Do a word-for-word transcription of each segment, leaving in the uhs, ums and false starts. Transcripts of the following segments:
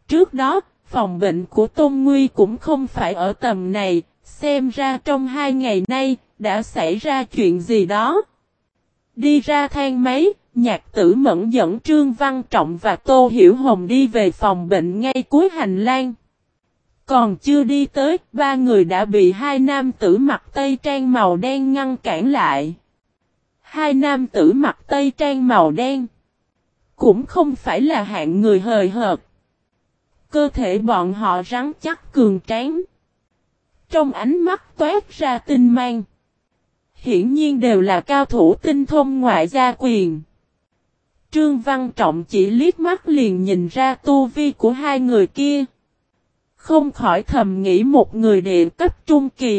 Trước đó, phòng bệnh của Tôn Nguy cũng không phải ở tầm này, xem ra trong hai ngày nay, đã xảy ra chuyện gì đó. Đi ra thang máy, Nhạc Tử Mẫn dẫn Trương Văn Trọng và Tô Hiểu Hồng đi về phòng bệnh ngay cuối hành lang. Còn chưa đi tới, ba người đã bị hai nam tử mặc tây trang màu đen ngăn cản lại. Hai nam tử mặc tây trang màu đen cũng không phải là hạng người hời hợt. Cơ thể bọn họ rắn chắc cường tráng. Trong ánh mắt toát ra tinh mang. Hiển nhiên đều là cao thủ tinh thông ngoại gia quyền. Trương Văn Trọng chỉ liếc mắt liền nhìn ra tu vi của hai người kia. Không khỏi thầm nghĩ một người địa cấp trung kỳ.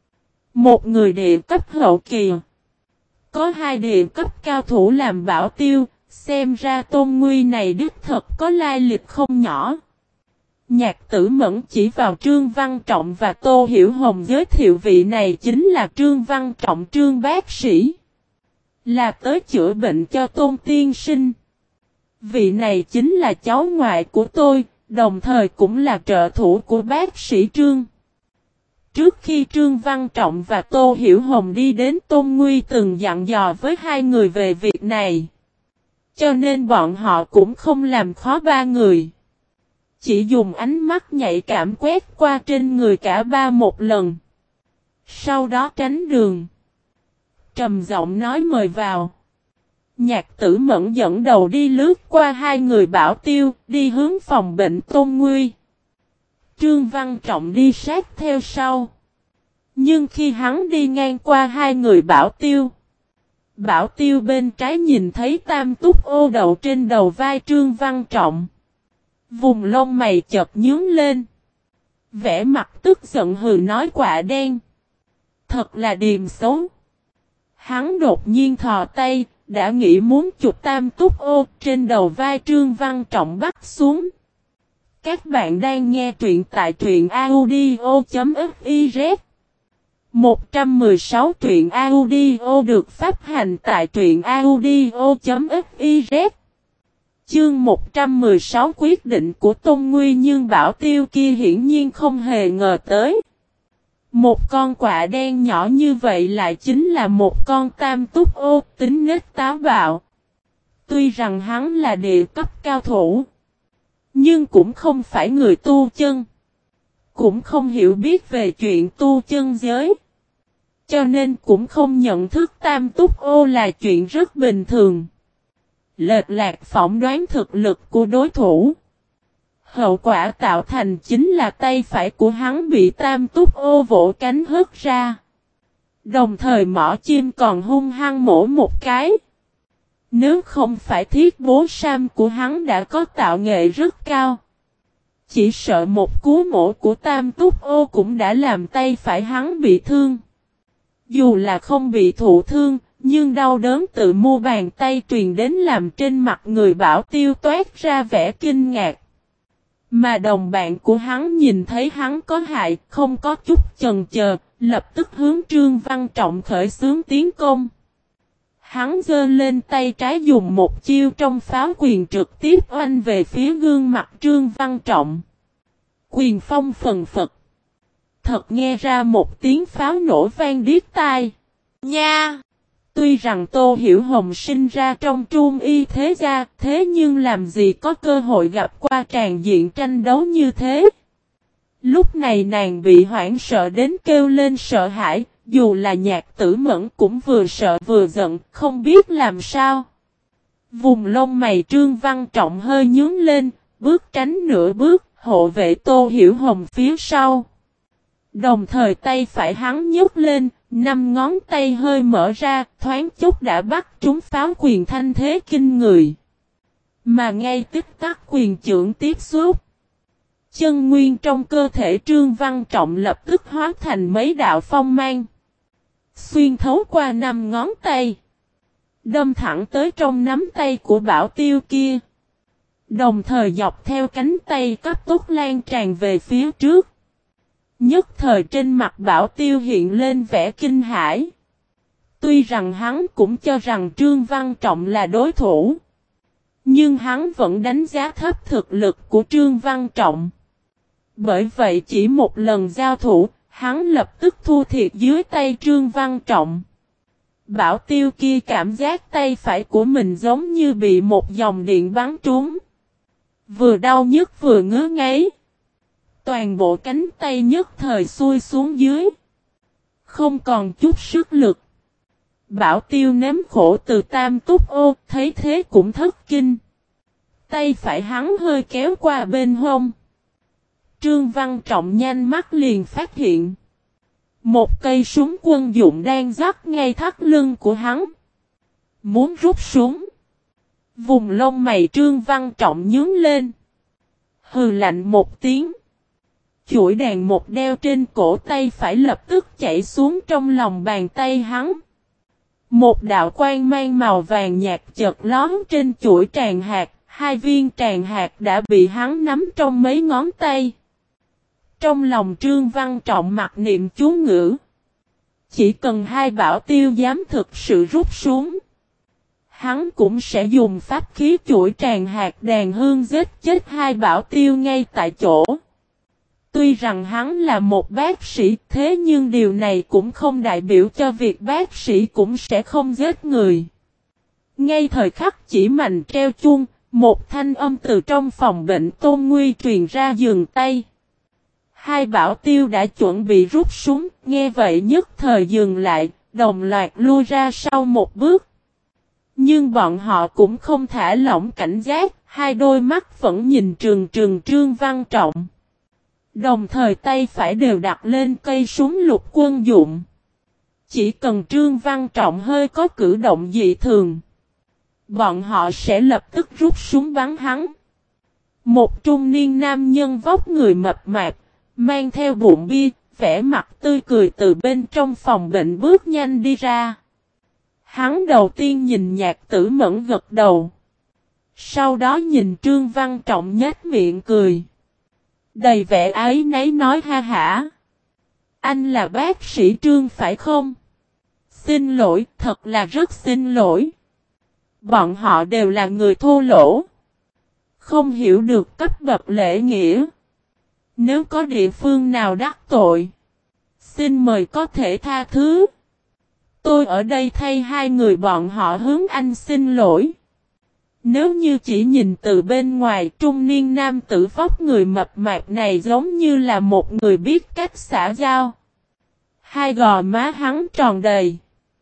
Một người địa cấp hậu kỳ. Có hai địa cấp cao thủ làm bảo tiêu, xem ra Tôn Nguy này đích thật có lai lịch không nhỏ. Nhạc Tử Mẫn chỉ vào Trương Văn Trọng và Tô Hiểu Hồng giới thiệu vị này chính là Trương Văn Trọng Trương bác sĩ. Là tới chữa bệnh cho Tôn tiên sinh. Vị này chính là cháu ngoại của tôi, đồng thời cũng là trợ thủ của bác sĩ Trương. Trước khi Trương Văn Trọng và Tô Hiểu Hồng đi đến, Tôn Nguy từng dặn dò với hai người về việc này. Cho nên bọn họ cũng không làm khó ba người. Chỉ dùng ánh mắt nhạy cảm quét qua trên người cả ba một lần. Sau đó tránh đường. Trầm giọng nói mời vào. Nhạc Tử Mẫn dẫn đầu đi lướt qua hai người bảo tiêu, đi hướng phòng bệnh Tôn Nguy. Trương Văn Trọng đi sát theo sau. Nhưng khi hắn đi ngang qua hai người bảo tiêu, bảo tiêu bên trái nhìn thấy tam túc ô đậu trên đầu vai Trương Văn Trọng. Vùng lông mày chợt nhướng lên. Vẻ mặt tức giận hừ nói quả đen. Thật là điềm xấu. Hắn đột nhiên thò tay, đã nghĩ muốn chụp tam túc ô trên đầu vai Trương Văn Trọng bắt xuống. Các bạn đang nghe truyện tại truyện audio.fiz. một trăm mười sáu truyện audio được phát hành tại truyện audio.fiz. Chương một trăm mười sáu quyết định của Tôn Nguy, nhưng bảo tiêu kia hiển nhiên không hề ngờ tới. Một con quạ đen nhỏ như vậy lại chính là một con tam túc ô tính nết táo bạo. Tuy rằng hắn là địa cấp cao thủ, nhưng cũng không phải người tu chân. Cũng không hiểu biết về chuyện tu chân giới. Cho nên cũng không nhận thức tam túc ô là chuyện rất bình thường. Lệch lạc phỏng đoán thực lực của đối thủ. Hậu quả tạo thành chính là tay phải của hắn bị tam túc ô vỗ cánh hất ra. Đồng thời mỏ chim còn hung hăng mổ một cái. Nếu không phải thiết bố sam của hắn đã có tạo nghệ rất cao. Chỉ sợ một cú mổ của tam túc ô cũng đã làm tay phải hắn bị thương. Dù là không bị thụ thương, nhưng đau đớn tự mu bàn tay truyền đến làm trên mặt người bảo tiêu toát ra vẻ kinh ngạc. Mà đồng bạn của hắn nhìn thấy hắn có hại, không có chút chần chờ, lập tức hướng Trương Văn Trọng khởi xướng tiến công. Hắn giơ lên tay trái dùng một chiêu trong pháo quyền trực tiếp oanh về phía gương mặt Trương Văn Trọng. Quyền phong phần phật. Thật nghe ra một tiếng pháo nổ vang điếc tai. Nha! Tuy rằng Tô Hiểu Hồng sinh ra trong Trung Y thế gia, thế nhưng làm gì có cơ hội gặp qua tràn diện tranh đấu như thế. Lúc này nàng bị hoảng sợ đến kêu lên sợ hãi, dù là Nhạc Tử Mẫn cũng vừa sợ vừa giận, không biết làm sao. Vùng lông mày Trương Văn Trọng hơi nhướng lên, bước tránh nửa bước, hộ vệ Tô Hiểu Hồng phía sau. Đồng thời tay phải hắn nhấc lên, năm ngón tay hơi mở ra, thoáng chốc đã bắt trúng pháo quyền thanh thế kinh người. Mà ngay tích tắc quyền chưởng tiếp xúc. Chân nguyên trong cơ thể Trương Văn Trọng lập tức hóa thành mấy đạo phong mang. Xuyên thấu qua năm ngón tay. Đâm thẳng tới trong nắm tay của bảo tiêu kia. Đồng thời dọc theo cánh tay cấp tốc lan tràn về phía trước. Nhất thời trên mặt bảo tiêu hiện lên vẻ kinh hãi. Tuy rằng hắn cũng cho rằng Trương Văn Trọng là đối thủ. Nhưng hắn vẫn đánh giá thấp thực lực của Trương Văn Trọng. Bởi vậy chỉ một lần giao thủ, hắn lập tức thua thiệt dưới tay Trương Văn Trọng. Bảo Tiêu kia cảm giác tay phải của mình giống như bị một dòng điện bắn trúng. Vừa đau nhức vừa ngứa ngáy. Toàn bộ cánh tay nhất thời xuôi xuống dưới. Không còn chút sức lực. Bảo Tiêu nếm khổ từ tam túc ô, thấy thế cũng thất kinh. Tay phải hắn hơi kéo qua bên hông. Trương Văn Trọng nhanh mắt liền phát hiện. Một cây súng quân dụng đang rắc ngay thắt lưng của hắn. Muốn rút súng. Vùng lông mày Trương Văn Trọng nhướng lên. Hừ lạnh một tiếng. Chuỗi đàn một đeo trên cổ tay phải lập tức chảy xuống trong lòng bàn tay hắn. Một đạo quang mang màu vàng nhạt chợt lóm trên chuỗi tràng hạt. Hai viên tràng hạt đã bị hắn nắm trong mấy ngón tay. Trong lòng Trương Văn Trọng mặc niệm chú ngữ. Chỉ cần hai bảo tiêu dám thực sự rút xuống. Hắn cũng sẽ dùng pháp khí chuỗi tràng hạt đàn hương giết chết hai bảo tiêu ngay tại chỗ. Tuy rằng hắn là một bác sĩ thế nhưng điều này cũng không đại biểu cho việc bác sĩ cũng sẽ không giết người. Ngay thời khắc chỉ mành treo chuông, một thanh âm từ trong phòng bệnh Tôn Nguy truyền ra dừng tay. Hai bảo tiêu đã chuẩn bị rút súng, nghe vậy nhất thời dừng lại, đồng loạt lui ra sau một bước. Nhưng bọn họ cũng không thả lỏng cảnh giác, hai đôi mắt vẫn nhìn trừng trừng Trương Văn Trọng. Đồng thời tay phải đều đặt lên cây súng lục quân dụng. Chỉ cần Trương Văn Trọng hơi có cử động dị thường, bọn họ sẽ lập tức rút súng bắn hắn. Một trung niên nam nhân vóc người mập mạp, mang theo bụng bia, vẻ mặt tươi cười từ bên trong phòng bệnh bước nhanh đi ra. Hắn đầu tiên nhìn Nhạc Tử Mẫn gật đầu. Sau đó nhìn Trương Văn Trọng nhếch miệng cười. Đầy vẻ áy náy nói ha hả. Anh là bác sĩ Trương phải không? Xin lỗi, thật là rất xin lỗi. Bọn họ đều là người thô lỗ. Không hiểu được cấp bậc lễ nghĩa. Nếu có địa phương nào đắc tội, xin mời có thể tha thứ. Tôi ở đây thay hai người bọn họ hướng anh xin lỗi. Nếu như chỉ nhìn từ bên ngoài, trung niên nam tử vóc người mập mạp này giống như là một người biết cách xã giao. Hai gò má hắn tròn đầy.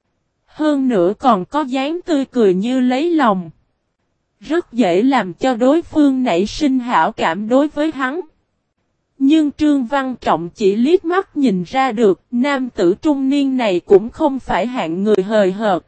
Hơn nữa còn có dáng tươi cười như lấy lòng. Rất dễ làm cho đối phương nảy sinh hảo cảm đối với hắn. Nhưng Trương Văn Trọng chỉ liếc mắt nhìn ra được, nam tử trung niên này cũng không phải hạng người hời hợt.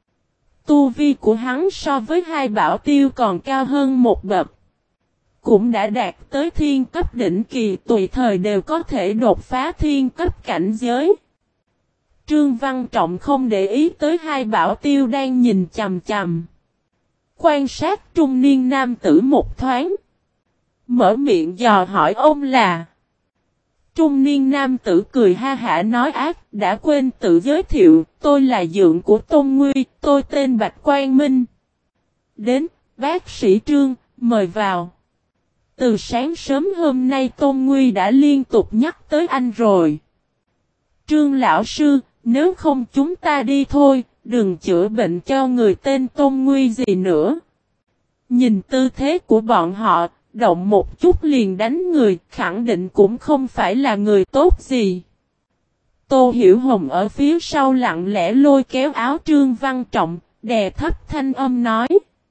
Tu vi của hắn so với hai bảo tiêu còn cao hơn một bậc. Cũng đã đạt tới thiên cấp đỉnh kỳ, tùy thời đều có thể đột phá thiên cấp cảnh giới. Trương Văn Trọng không để ý tới hai bảo tiêu đang nhìn chằm chằm. Quan sát trung niên nam tử một thoáng. Mở miệng dò hỏi ông là. Trung niên nam tử cười ha hả nói ác, đã quên tự giới thiệu, tôi là dượng của Tôn Nguy, tôi tên Bạch Quang Minh. Đến, bác sĩ Trương, mời vào. Từ sáng sớm hôm nay Tôn Nguy đã liên tục nhắc tới anh rồi. Trương lão sư, nếu không chúng ta đi thôi, đừng chữa bệnh cho người tên Tôn Nguy gì nữa. Nhìn tư thế của bọn họ, động một chút liền đánh người, khẳng định cũng không phải là người tốt gì. Tô Hiểu Hồng ở phía sau lặng lẽ lôi kéo áo Trương Văn Trọng, đè thấp thanh âm nói.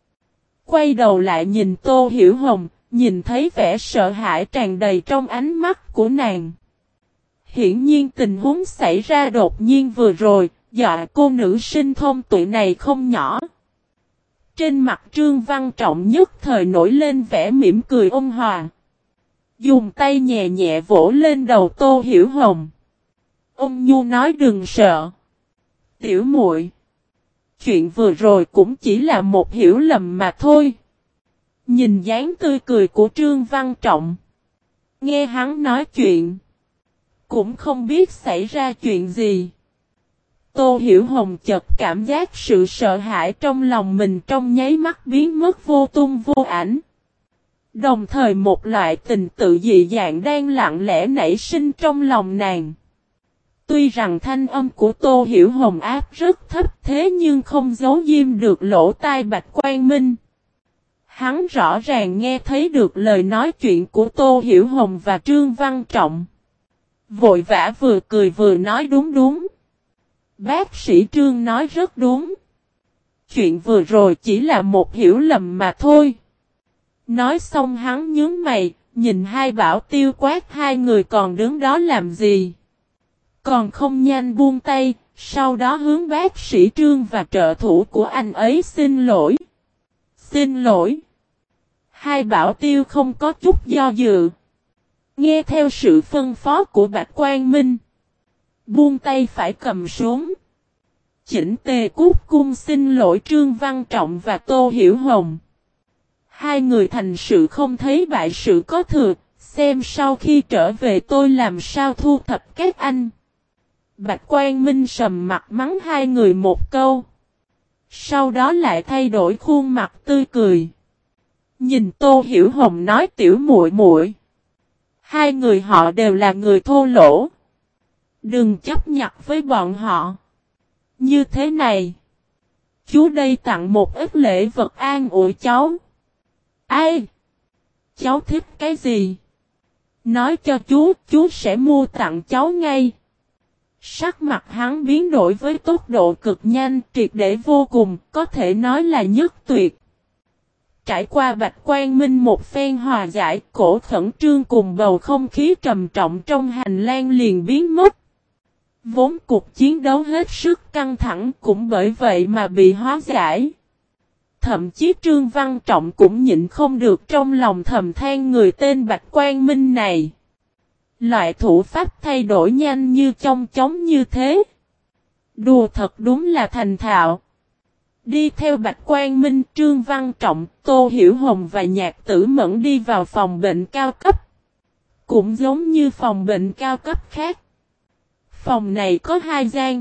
Quay đầu lại nhìn Tô Hiểu Hồng, nhìn thấy vẻ sợ hãi tràn đầy trong ánh mắt của nàng. Hiển nhiên tình huống xảy ra đột nhiên vừa rồi, dọa cô nữ sinh thông tuổi này không nhỏ. Trên mặt Trương Văn Trọng nhất thời nổi lên vẻ mỉm cười ôn hòa. Dùng tay nhẹ nhẹ vỗ lên đầu Tô Hiểu Hồng. Ông Nhu nói đừng sợ. Tiểu muội, chuyện vừa rồi cũng chỉ là một hiểu lầm mà thôi. Nhìn dáng tươi cười của Trương Văn Trọng. Nghe hắn nói chuyện. Cũng không biết xảy ra chuyện gì. Tô Hiểu Hồng chợt cảm giác sự sợ hãi trong lòng mình trong nháy mắt biến mất vô tung vô ảnh. Đồng thời một loại tình tự dị dạng đang lặng lẽ nảy sinh trong lòng nàng. Tuy rằng thanh âm của Tô Hiểu Hồng áp rất thấp thế nhưng không giấu diêm được lỗ tai Bạch Quang Minh. Hắn rõ ràng nghe thấy được lời nói chuyện của Tô Hiểu Hồng và Trương Văn Trọng. Vội vã vừa cười vừa nói đúng đúng. Bác sĩ Trương nói rất đúng. Chuyện vừa rồi chỉ là một hiểu lầm mà thôi. Nói xong hắn nhướng mày, nhìn hai bảo tiêu quát hai người còn đứng đó làm gì. Còn không nhanh buông tay, sau đó hướng bác sĩ Trương và trợ thủ của anh ấy xin lỗi. Xin lỗi. Hai bảo tiêu không có chút do dự. Nghe theo sự phân phó của Bạch Quang Minh. Buông tay phải cầm súng. Chỉnh tề cút cung xin lỗi Trương Văn Trọng và Tô Hiểu Hồng. Hai người thành sự không thấy bại sự có thừa, xem sau khi trở về tôi làm sao thu thập các anh. Bạch Quang Minh sầm mặt mắng hai người một câu. Sau đó lại thay đổi khuôn mặt tươi cười. Nhìn Tô Hiểu Hồng nói tiểu muội muội, hai người họ đều là người thô lỗ. Đừng chấp nhặt với bọn họ. Như thế này, chú đây tặng một ít lễ vật an ủi cháu. Ai? Cháu thích cái gì? Nói cho chú, chú sẽ mua tặng cháu ngay. Sắc mặt hắn biến đổi với tốc độ cực nhanh, triệt để vô cùng, có thể nói là nhất tuyệt. Trải qua Bạch Quang Minh một phen hòa giải, cổ khẩn trương cùng bầu không khí trầm trọng trong hành lang liền biến mất. Vốn cuộc chiến đấu hết sức căng thẳng cũng bởi vậy mà bị hóa giải. Thậm chí Trương Văn Trọng cũng nhịn không được trong lòng thầm than người tên Bạch Quang Minh này. Loại thủ pháp thay đổi nhanh như chong chóng như thế. Đùa thật đúng là thành thạo. Đi theo Bạch Quang Minh, Trương Văn Trọng, Tô Hiểu Hồng và Nhạc Tử Mẫn đi vào phòng bệnh cao cấp. Cũng giống như phòng bệnh cao cấp khác. Phòng này có hai gian.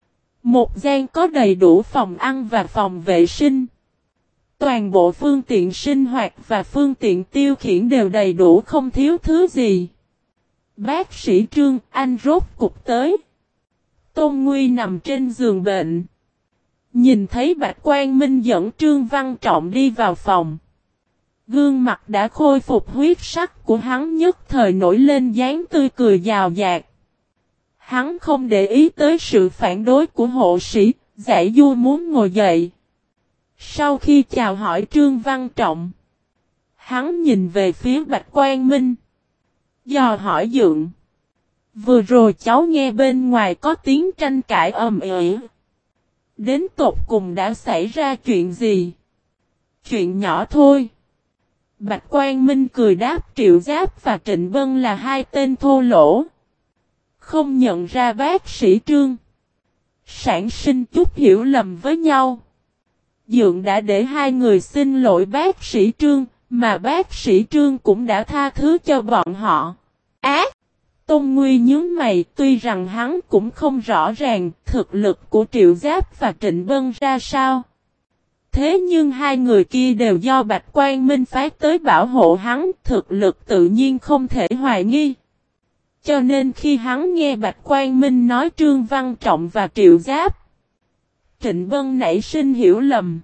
Một gian có đầy đủ phòng ăn và phòng vệ sinh. Toàn bộ phương tiện sinh hoạt và phương tiện tiêu khiển đều đầy đủ không thiếu thứ gì. Bác sĩ Trương, anh rốt cục tới. Tôn Nguy nằm trên giường bệnh. Nhìn thấy Bạch Quang Minh dẫn Trương Văn Trọng đi vào phòng. Gương mặt đã khôi phục huyết sắc của hắn nhất thời nổi lên dáng tươi cười giàu dạt. Hắn không để ý tới sự phản đối của hộ sĩ, giải du muốn ngồi dậy. Sau khi chào hỏi Trương Văn Trọng, hắn nhìn về phía Bạch Quang Minh. Dò hỏi Dượng. Vừa rồi cháu nghe bên ngoài có tiếng tranh cãi ầm ĩ. Đến tột cùng đã xảy ra chuyện gì? Chuyện nhỏ thôi. Bạch Quang Minh cười đáp Triệu Giáp và Trịnh Bân là hai tên thô lỗ. Không nhận ra bác sĩ Trương. Sản sinh chút hiểu lầm với nhau. Dượng đã để hai người xin lỗi bác sĩ Trương, mà bác sĩ Trương cũng đã tha thứ cho bọn họ. Á! Tôn Nguy nhướng mày, tuy rằng hắn cũng không rõ ràng thực lực của Triệu Giáp và Trịnh Bân ra sao. Thế nhưng hai người kia đều do Bạch Quang Minh phái tới bảo hộ hắn, thực lực tự nhiên không thể hoài nghi. Cho nên khi hắn nghe Bạch Quang Minh nói Trương Văn Trọng và Triệu Giáp, Trịnh Bân nảy sinh hiểu lầm.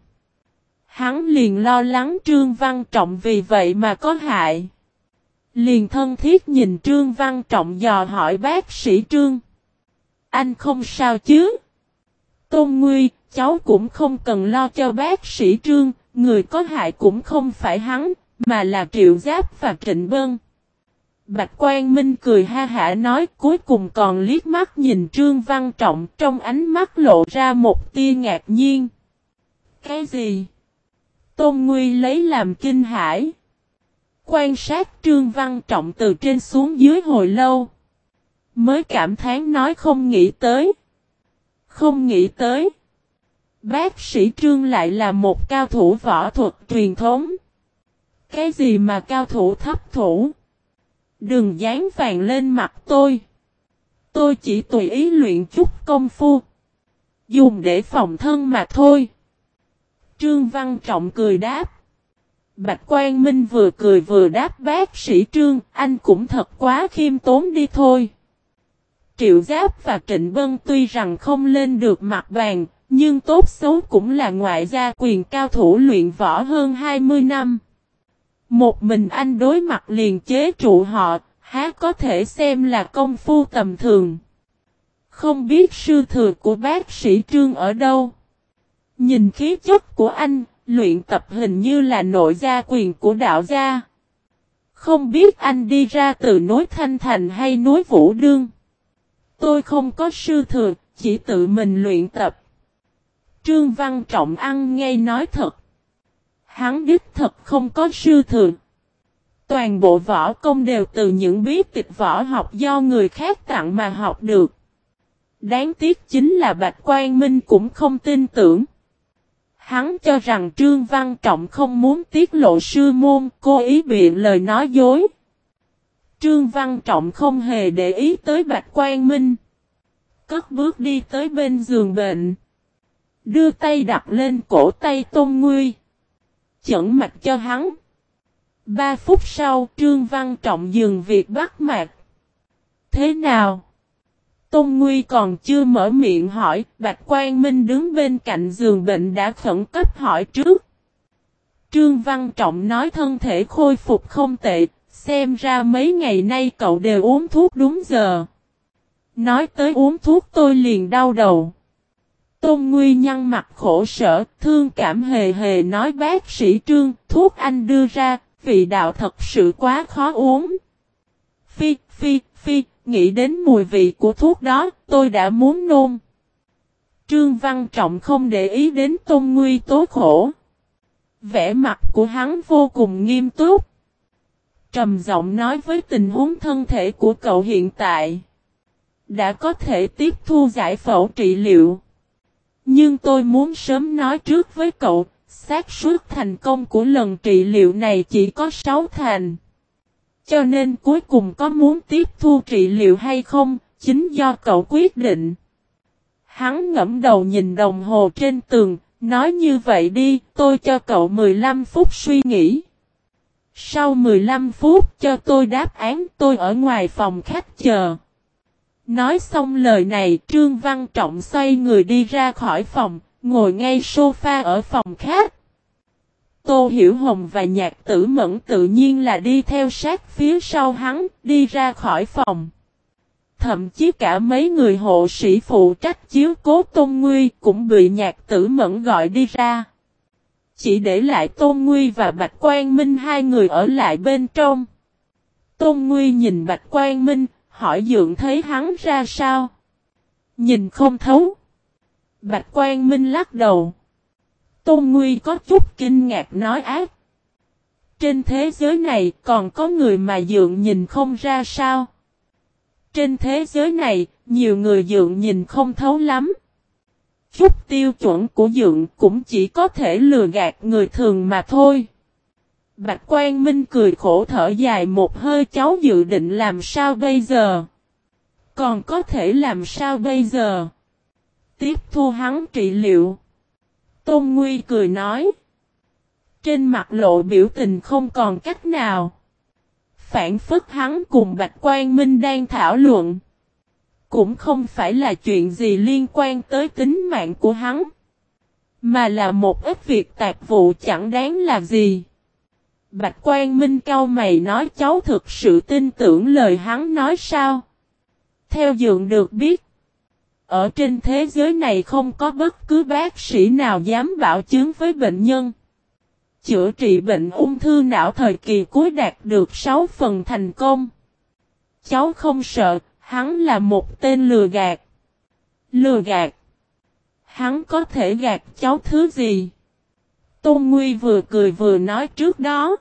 Hắn liền lo lắng Trương Văn Trọng vì vậy mà có hại. Liền thân thiết nhìn Trương Văn Trọng dò hỏi bác sĩ Trương. Anh không sao chứ? Tôn Nguy, cháu cũng không cần lo cho bác sĩ Trương, người có hại cũng không phải hắn, mà là Triệu Giáp và Trịnh Bân. Bạch Quang Minh cười ha hả nói cuối cùng còn liếc mắt nhìn Trương Văn Trọng trong ánh mắt lộ ra một tia ngạc nhiên. Cái gì? Tôn Nguy lấy làm kinh hãi. Quan sát Trương Văn Trọng từ trên xuống dưới hồi lâu. Mới cảm thán nói không nghĩ tới. Không nghĩ tới. Bác sĩ Trương lại là một cao thủ võ thuật truyền thống. Cái gì mà cao thủ thấp thủ? Đừng dán vàng lên mặt tôi. Tôi chỉ tùy ý luyện chút công phu. Dùng để phòng thân mà thôi. Trương Văn Trọng cười đáp. Bạch Quang Minh vừa cười vừa đáp bác sĩ Trương, anh cũng thật quá khiêm tốn đi thôi. Triệu Giáp và Trịnh Bân tuy rằng không lên được mặt bàn, nhưng tốt xấu cũng là ngoại gia quyền cao thủ luyện võ hơn hai mươi năm. Một mình anh đối mặt liền chế trụ họ, há có thể xem là công phu tầm thường. Không biết sư thừa của bác sĩ Trương ở đâu. Nhìn khí chất của anh, luyện tập hình như là nội gia quyền của đạo gia. Không biết anh đi ra từ núi Thanh Thành hay núi Vũ Đương. Tôi không có sư thừa, chỉ tự mình luyện tập. Trương Văn Trọng ăn ngay nói thật. Hắn đích thật không có sư thừa. Toàn bộ võ công đều từ những bí tịch võ học do người khác tặng mà học được. Đáng tiếc chính là Bạch Quang Minh cũng không tin tưởng. Hắn cho rằng Trương Văn Trọng không muốn tiết lộ sư môn, cố ý biện lời nói dối. Trương Văn Trọng không hề để ý tới Bạch Quang Minh. Cất bước đi tới bên giường bệnh. Đưa tay đặt lên cổ tay Tôn Nguy. Chẩn mạch cho hắn. Ba phút sau Trương Văn Trọng dừng việc bắt mạch. Thế nào? Tôn Nguy còn chưa mở miệng hỏi, Bạch Quang Minh đứng bên cạnh giường bệnh đã khẩn cấp hỏi trước. Trương Văn Trọng nói thân thể khôi phục không tệ, xem ra mấy ngày nay cậu đều uống thuốc đúng giờ. Nói tới uống thuốc tôi liền đau đầu. Tôn Nguy nhăn mặt khổ sở, thương cảm hề hề nói bác sĩ Trương, thuốc anh đưa ra, vị đạo thật sự quá khó uống. Phi, phi, phi, nghĩ đến mùi vị của thuốc đó, tôi đã muốn nôn. Trương Văn Trọng không để ý đến Tôn Nguy tố khổ. Vẻ mặt của hắn vô cùng nghiêm túc. Trầm giọng nói với tình huống thân thể của cậu hiện tại. Đã có thể tiếp thu giải phẫu trị liệu. Nhưng tôi muốn sớm nói trước với cậu, xác suất thành công của lần trị liệu này chỉ có sáu thành. Cho nên cuối cùng có muốn tiếp thu trị liệu hay không, chính do cậu quyết định. Hắn ngẫm đầu nhìn đồng hồ trên tường, nói như vậy đi, tôi cho cậu mười lăm phút suy nghĩ. Sau mười lăm phút cho tôi đáp án, tôi ở ngoài phòng khách chờ. Nói xong lời này, Trương Văn Trọng xoay người đi ra khỏi phòng, ngồi ngay sofa ở phòng khách. Tô Hiểu Hồng và Nhạc Tử Mẫn tự nhiên là đi theo sát phía sau hắn, đi ra khỏi phòng. Thậm chí cả mấy người hộ sĩ phụ trách chiếu cố Tôn Nguy cũng bị Nhạc Tử Mẫn gọi đi ra. Chỉ để lại Tôn Nguy và Bạch Quang Minh hai người ở lại bên trong. Tôn Nguy nhìn Bạch Quang Minh, hỏi Dượng thấy hắn ra sao? Nhìn không thấu. Bạch Quang Minh lắc đầu. Tôn Nguy có chút kinh ngạc nói ác. Trên thế giới này còn có người mà Dượng nhìn không ra sao? Trên thế giới này, nhiều người Dượng nhìn không thấu lắm. Chút tiêu chuẩn của Dượng cũng chỉ có thể lừa gạt người thường mà thôi. Bạch Quang Minh cười khổ thở dài một hơi, cháu dự định làm sao bây giờ? Còn có thể làm sao bây giờ? Tiếp thu hắn trị liệu. Tôn Nguy cười nói. Trên mặt lộ biểu tình không còn cách nào. Phản phất hắn cùng Bạch Quang Minh đang thảo luận. Cũng không phải là chuyện gì liên quan tới tính mạng của hắn. Mà là một ít việc tạp vụ chẳng đáng là gì. Bạch Quang Minh cau mày nói cháu thực sự tin tưởng lời hắn nói sao? Theo Dượng được biết. Ở trên thế giới này không có bất cứ bác sĩ nào dám bảo chứng với bệnh nhân. Chữa trị bệnh ung thư não thời kỳ cuối đạt được sáu phần thành công. Cháu không sợ, hắn là một tên lừa gạt. Lừa gạt? Hắn có thể gạt cháu thứ gì? Tôn Nguy vừa cười vừa nói trước đó.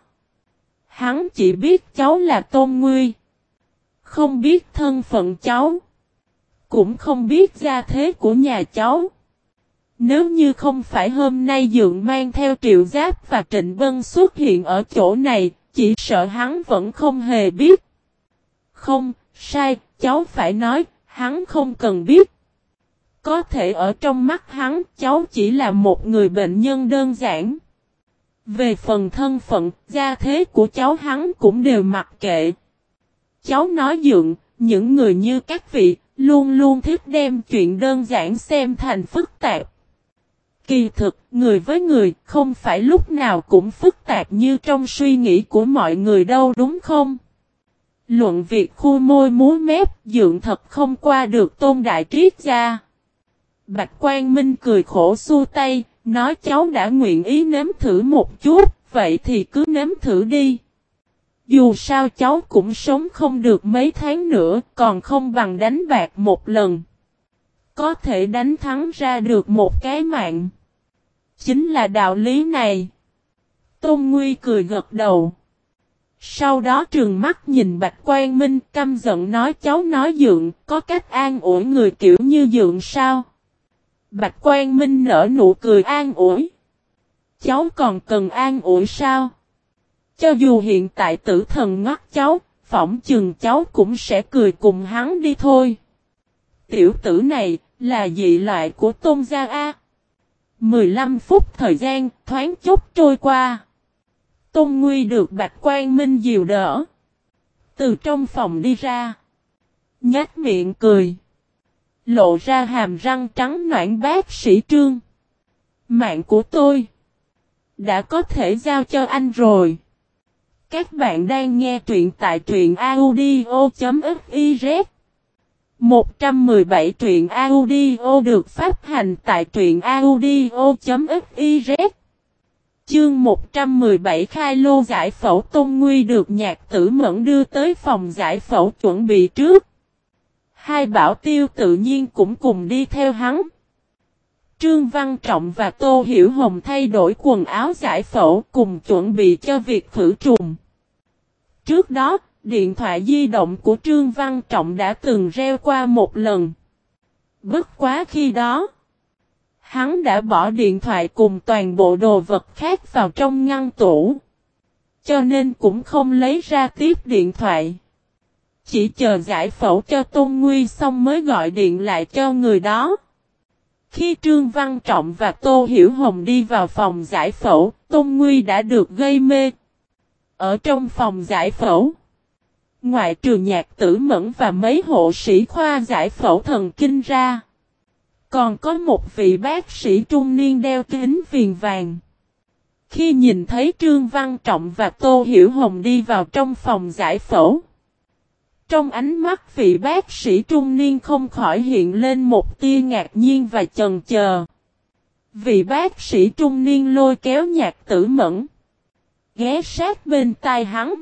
Hắn chỉ biết cháu là Tôn Nguy. Không biết thân phận cháu. Cũng không biết gia thế của nhà cháu. Nếu như không phải hôm nay Dượng mang theo Triệu Giáp và Trịnh Bân xuất hiện ở chỗ này, chỉ sợ hắn vẫn không hề biết. Không, sai, cháu phải nói, hắn không cần biết. Có thể ở trong mắt hắn, cháu chỉ là một người bệnh nhân đơn giản. Về phần thân phận, gia thế của cháu hắn cũng đều mặc kệ. Cháu nói dượng, những người như các vị, luôn luôn thích đem chuyện đơn giản xem thành phức tạp. Kỳ thực, người với người, không phải lúc nào cũng phức tạp như trong suy nghĩ của mọi người đâu đúng không? Luận việc khu môi múa mép, dượng thật không qua được Tôn Đại Triết gia. Bạch Quang Minh cười khổ xua tay, nói cháu đã nguyện ý nếm thử một chút, vậy thì cứ nếm thử đi. Dù sao cháu cũng sống không được mấy tháng nữa, còn không bằng đánh bạc một lần. Có thể đánh thắng ra được một cái mạng. Chính là đạo lý này. Tôn Nguy cười gật đầu. Sau đó trừng mắt nhìn Bạch Quang Minh căm giận nói cháu nói dượng, có cách an ủi người kiểu như dượng sao? Bạch Quang Minh nở nụ cười an ủi. Cháu còn cần an ủi sao? Cho dù hiện tại tử thần ngắt cháu, phỏng chừng cháu cũng sẽ cười cùng hắn đi thôi. Tiểu tử này, là dị loại của Tôn gia A. mười lăm phút thời gian, thoáng chốc trôi qua. Tôn Nguy được Bạch Quang Minh dìu đỡ. Từ trong phòng đi ra. Nhếch miệng cười. Lộ ra hàm răng trắng nõn bác sĩ Trương. Mạng của tôi đã có thể giao cho anh rồi. Các bạn đang nghe truyện tại truyện audio.fiz. một trăm mười bảy truyện audio được phát hành tại truyện audio.fiz. Chương một trăm mười bảy khai lô giải phẫu. Tôn Nguy được Nhạc Tử Mẫn đưa tới phòng giải phẫu chuẩn bị trước. Hai bảo tiêu tự nhiên cũng cùng đi theo hắn. Trương Văn Trọng và Tô Hiểu Hồng thay đổi quần áo giải phẫu cùng chuẩn bị cho việc khử trùng. Trước đó, điện thoại di động của Trương Văn Trọng đã từng reo qua một lần. Bất quá khi đó, hắn đã bỏ điện thoại cùng toàn bộ đồ vật khác vào trong ngăn tủ. Cho nên cũng không lấy ra tiếp điện thoại. Chỉ chờ giải phẫu cho Tôn Nguy xong mới gọi điện lại cho người đó. Khi Trương Văn Trọng và Tô Hiểu Hồng đi vào phòng giải phẫu, Tôn Nguy đã được gây mê. Ở trong phòng giải phẫu, ngoại trừ Nhạc Tử Mẫn và mấy hộ sĩ khoa giải phẫu thần kinh ra, còn có một vị bác sĩ trung niên đeo kính viền vàng. Khi nhìn thấy Trương Văn Trọng và Tô Hiểu Hồng đi vào trong phòng giải phẫu, trong ánh mắt vị bác sĩ trung niên không khỏi hiện lên một tia ngạc nhiên và chần chờ. Vị bác sĩ trung niên lôi kéo Nhạc Tử Mẫn, ghé sát bên tai hắn,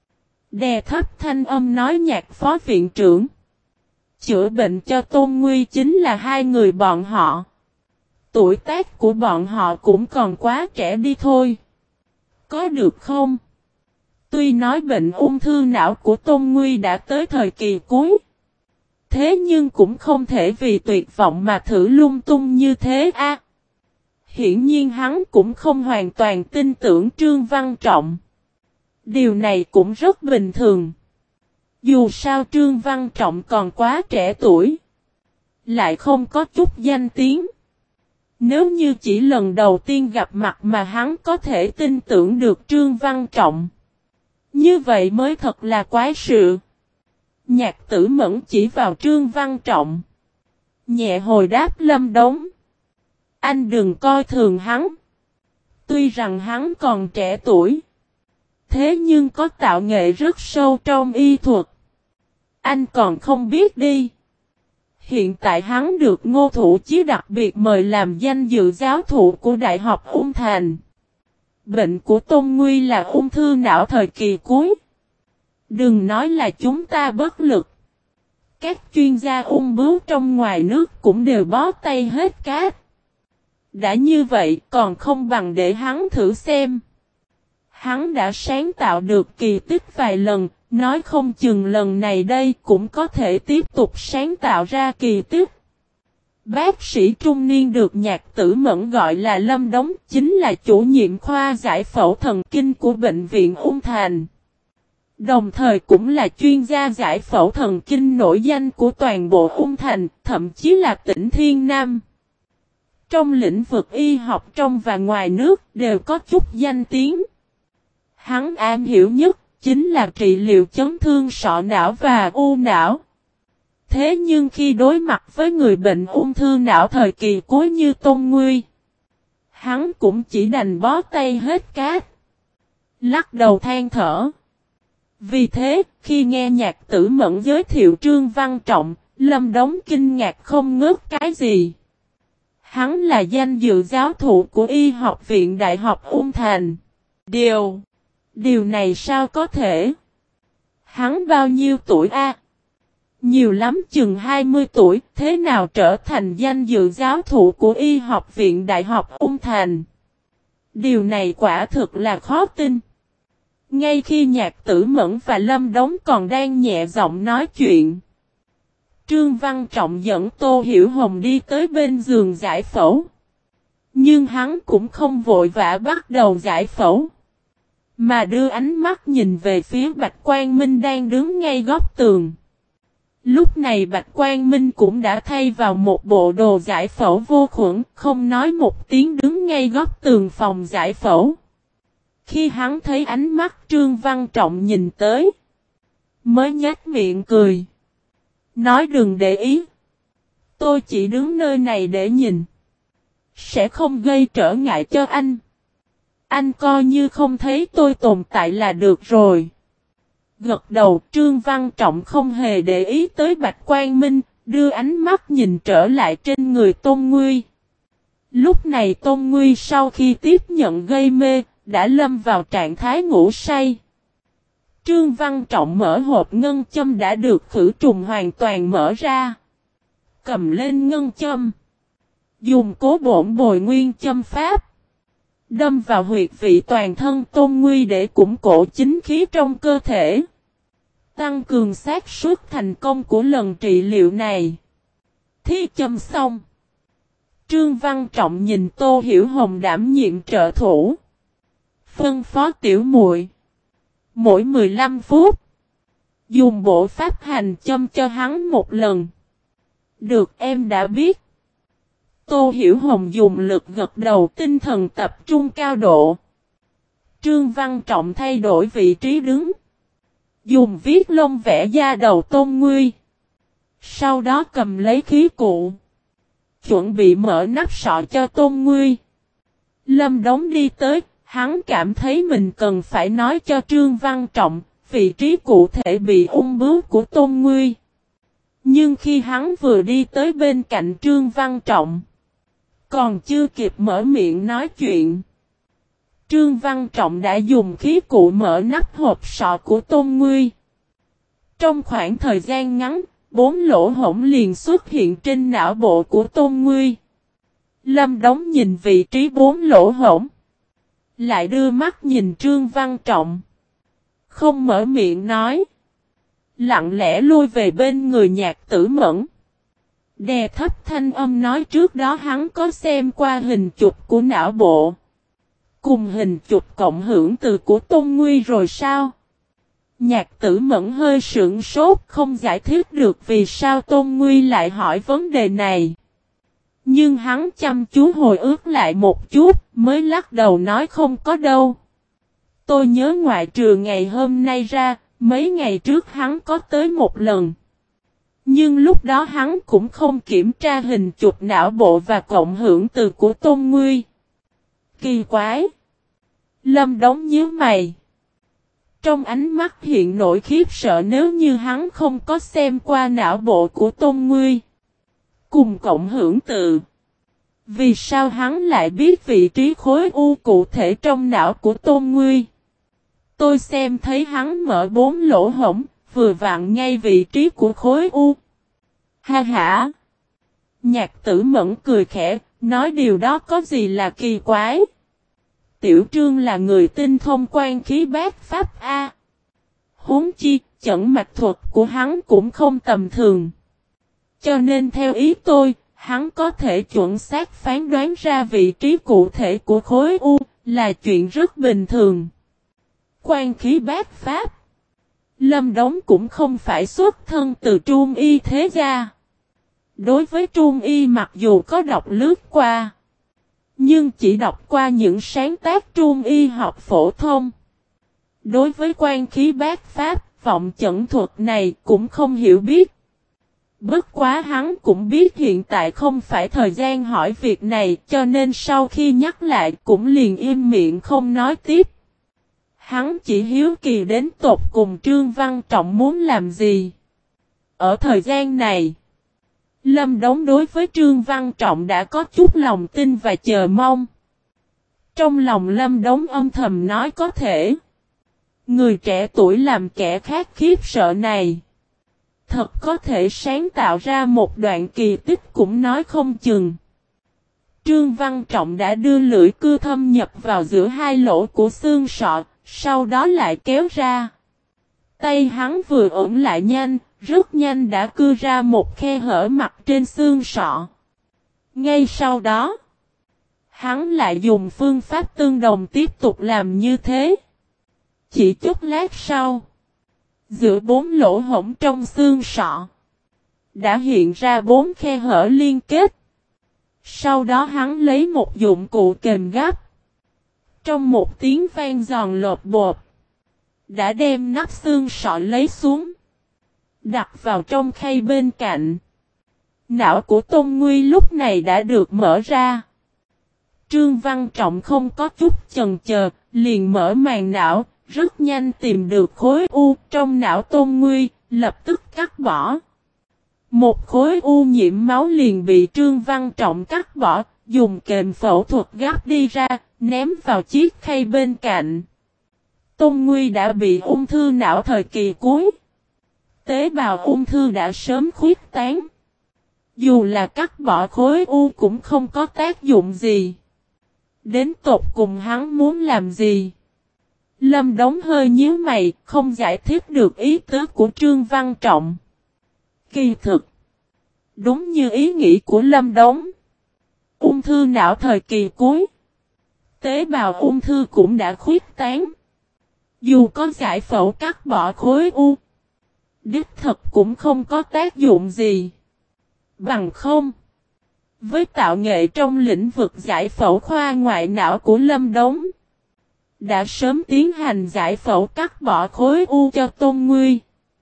đè thấp thanh âm nói: Nhạc phó viện trưởng, chữa bệnh cho Tôn Nguy chính là hai người bọn họ. Tuổi tác của bọn họ cũng còn quá trẻ đi thôi. Có được không? Tuy nói bệnh ung thư não của Tôn Nguy đã tới thời kỳ cuối, thế nhưng cũng không thể vì tuyệt vọng mà thử lung tung như thế a. À, hiển nhiên hắn cũng không hoàn toàn tin tưởng Trương Văn Trọng. Điều này cũng rất bình thường. Dù sao Trương Văn Trọng còn quá trẻ tuổi, lại không có chút danh tiếng. Nếu như chỉ lần đầu tiên gặp mặt mà hắn có thể tin tưởng được Trương Văn Trọng, như vậy mới thật là quái sự. Nhạc Tử Mẫn chỉ vào Trương Văn Trọng, nhẹ hồi đáp: Lâm Đống, anh đừng coi thường hắn. Tuy rằng hắn còn trẻ tuổi, thế nhưng có tạo nghệ rất sâu trong y thuật. Anh còn không biết đi. Hiện tại hắn được Ngô Thủ Chí đặc biệt mời làm danh dự giáo thụ của Đại học Ung Thành. Bệnh của Tôn Nguy là ung thư não thời kỳ cuối. Đừng nói là chúng ta bất lực. Các chuyên gia ung bướu trong ngoài nước cũng đều bó tay hết cát. Đã như vậy còn không bằng để hắn thử xem. Hắn đã sáng tạo được kỳ tích vài lần, nói không chừng lần này đây cũng có thể tiếp tục sáng tạo ra kỳ tích. Bác sĩ trung niên được Nhạc Tử Mẫn gọi là Lâm Đống, chính là chủ nhiệm khoa giải phẫu thần kinh của bệnh viện Ung Thành. Đồng thời cũng là chuyên gia giải phẫu thần kinh nổi danh của toàn bộ Ung Thành, thậm chí là tỉnh Thiên Nam. Trong lĩnh vực y học trong và ngoài nước đều có chút danh tiếng. Hắn am hiểu nhất chính là trị liệu chấn thương sọ não và u não. Thế nhưng khi đối mặt với người bệnh ung thư não thời kỳ cuối như Tôn Nguy, hắn cũng chỉ đành bó tay hết cát, lắc đầu than thở. Vì thế, khi nghe Nhạc Tử Mẫn giới thiệu Trương Văn Trọng, Lâm Đống kinh ngạc không ngớt cái gì. Hắn là danh dự giáo thụ của Y học viện Đại học Ung Thành. Điều, điều này sao có thể? Hắn bao nhiêu tuổi a? Nhiều lắm chừng hai mươi tuổi, thế nào trở thành danh dự giáo thụ của Y học viện Đại học Ung Thành? Điều này quả thực là khó tin. Ngay khi Nhạc Tử Mẫn và Lâm Đống còn đang nhẹ giọng nói chuyện, Trương Văn Trọng dẫn Tô Hiểu Hồng đi tới bên giường giải phẫu. Nhưng hắn cũng không vội vã bắt đầu giải phẫu, mà đưa ánh mắt nhìn về phía Bạch Quang Minh đang đứng ngay góc tường. Lúc này Bạch Quang Minh cũng đã thay vào một bộ đồ giải phẫu vô khuẩn, không nói một tiếng đứng ngay góc tường phòng giải phẫu. Khi hắn thấy ánh mắt Trương Văn Trọng nhìn tới, mới nhếch miệng cười. Nói đừng để ý. Tôi chỉ đứng nơi này để nhìn. Sẽ không gây trở ngại cho anh. Anh coi như không thấy tôi tồn tại là được rồi. Gật đầu, Trương Văn Trọng không hề để ý tới Bạch Quang Minh, đưa ánh mắt nhìn trở lại trên người Tôn Nguy. Lúc này Tôn Nguy sau khi tiếp nhận gây mê, đã lâm vào trạng thái ngủ say. Trương Văn Trọng mở hộp ngân châm đã được khử trùng hoàn toàn mở ra. Cầm lên ngân châm, dùng cố bổn bồi nguyên châm pháp, đâm vào huyệt vị toàn thân Tôn Nguy để củng cố chính khí trong cơ thể, tăng cường xác suất thành công của lần trị liệu này. Thi châm xong, Trương Văn Trọng nhìn Tô Hiểu Hồng đảm nhiệm trợ thủ, phân phó tiểu muội, mỗi mười lăm phút, dùng bộ pháp hành châm cho hắn một lần. Được, em đã biết. Tô Hiểu Hồng dùng lực gật đầu, tinh thần tập trung cao độ. Trương Văn Trọng thay đổi vị trí đứng, dùng viết lông vẽ da đầu Tôn Nguy. Sau đó cầm lấy khí cụ, chuẩn bị mở nắp sọ cho Tôn Nguy. Lâm Đống đi tới, hắn cảm thấy mình cần phải nói cho Trương Văn Trọng vị trí cụ thể bị ung bướu của Tôn Nguy. Nhưng khi hắn vừa đi tới bên cạnh Trương Văn Trọng, còn chưa kịp mở miệng nói chuyện, Trương Văn Trọng đã dùng khí cụ mở nắp hộp sọ của Tôn Nguy. Trong khoảng thời gian ngắn, bốn lỗ hổng liền xuất hiện trên não bộ của Tôn Nguy. Lâm Đống nhìn vị trí bốn lỗ hổng, lại đưa mắt nhìn Trương Văn Trọng, không mở miệng nói, lặng lẽ lui về bên người Nhạc Tử Mẫn. Đè thấp thanh âm nói trước đó hắn có xem qua hình chụp của não bộ, cùng hình chụp cộng hưởng từ của Tôn Nguy rồi sao? Nhạc Tử Mẫn hơi sững sốt, không giải thích được vì sao Tôn Nguy lại hỏi vấn đề này. Nhưng hắn chăm chú hồi ức lại một chút, mới lắc đầu nói không có đâu. Tôi nhớ ngoại trừ ngày hôm nay ra, mấy ngày trước hắn có tới một lần. Nhưng lúc đó hắn cũng không kiểm tra hình chụp não bộ và cộng hưởng từ của Tôn Nguy. Kỳ quái! Lâm Đống nhíu mày. Trong ánh mắt hiện nổi khiếp sợ nếu như hắn không có xem qua não bộ của Tôn Nguy, cùng cộng hưởng từ. Vì sao hắn lại biết vị trí khối u cụ thể trong não của Tôn Nguy? Tôi xem thấy hắn mở bốn lỗ hổng, vừa vặn ngay vị trí của khối u. Ha ha! Nhạc Tử Mẫn cười khẽ, nói điều đó có gì là kỳ quái? Tiểu Trương là người tinh thông quan khí bát pháp A. Huống chi, chẩn mạch thuật của hắn cũng không tầm thường. Cho nên theo ý tôi, hắn có thể chuẩn xác phán đoán ra vị trí cụ thể của khối u, là chuyện rất bình thường. Quan khí bát pháp. Lâm Đống cũng không phải xuất thân từ Trung Y thế gia. Đối với Trung Y mặc dù có đọc lướt qua, nhưng chỉ đọc qua những sáng tác Trung Y học phổ thông. Đối với quan khí bát pháp, vọng chẩn thuật này cũng không hiểu biết. Bất quá hắn cũng biết hiện tại không phải thời gian hỏi việc này, cho nên sau khi nhắc lại cũng liền im miệng không nói tiếp. Hắn chỉ hiếu kỳ đến tột cùng Trương Văn Trọng muốn làm gì. Ở thời gian này, Lâm Đống đối với Trương Văn Trọng đã có chút lòng tin và chờ mong. Trong lòng Lâm Đống âm thầm nói có thể. Người trẻ tuổi làm kẻ khác khiếp sợ này. Thật có thể sáng tạo ra một đoạn kỳ tích cũng nói không chừng. Trương Văn Trọng đã đưa lưỡi cưa thâm nhập vào giữa hai lỗ của xương sọ, sau đó lại kéo ra. Tay hắn vừa ổn lại nhanh, rất nhanh đã cưa ra một khe hở mặt trên xương sọ. Ngay sau đó, hắn lại dùng phương pháp tương đồng tiếp tục làm như thế. Chỉ chút lát sau, giữa bốn lỗ hổng trong xương sọ, đã hiện ra bốn khe hở liên kết. Sau đó hắn lấy một dụng cụ kềm gấp. Trong một tiếng vang giòn lột bột, đã đem nắp xương sọ lấy xuống, đặt vào trong khay bên cạnh. Não của Tôn Nguy lúc này đã được mở ra. Trương Văn Trọng không có chút chần chờ, liền mở màn não, rất nhanh tìm được khối u trong não Tôn Nguy, lập tức cắt bỏ. Một khối u nhiễm máu liền bị Trương Văn Trọng cắt bỏ, dùng kềm phẫu thuật gắp đi ra, ném vào chiếc khay bên cạnh. Tôn Nguy đã bị ung thư não thời kỳ cuối. Tế bào ung thư đã sớm khuyết tán. Dù là cắt bỏ khối u cũng không có tác dụng gì. Đến tột cùng hắn muốn làm gì? Lâm Đống hơi nhíu mày, không giải thích được ý tứ của Trương Văn Trọng. Kỳ thực, đúng như ý nghĩ của Lâm Đống, ung thư não thời kỳ cuối, tế bào ung thư cũng đã khuyết tán. Dù có giải phẫu cắt bỏ khối u, đích thực cũng không có tác dụng gì. Bằng không, với tạo nghệ trong lĩnh vực giải phẫu khoa ngoại não của Lâm Đống, đã sớm tiến hành giải phẫu cắt bỏ khối u cho Tôn Nguy.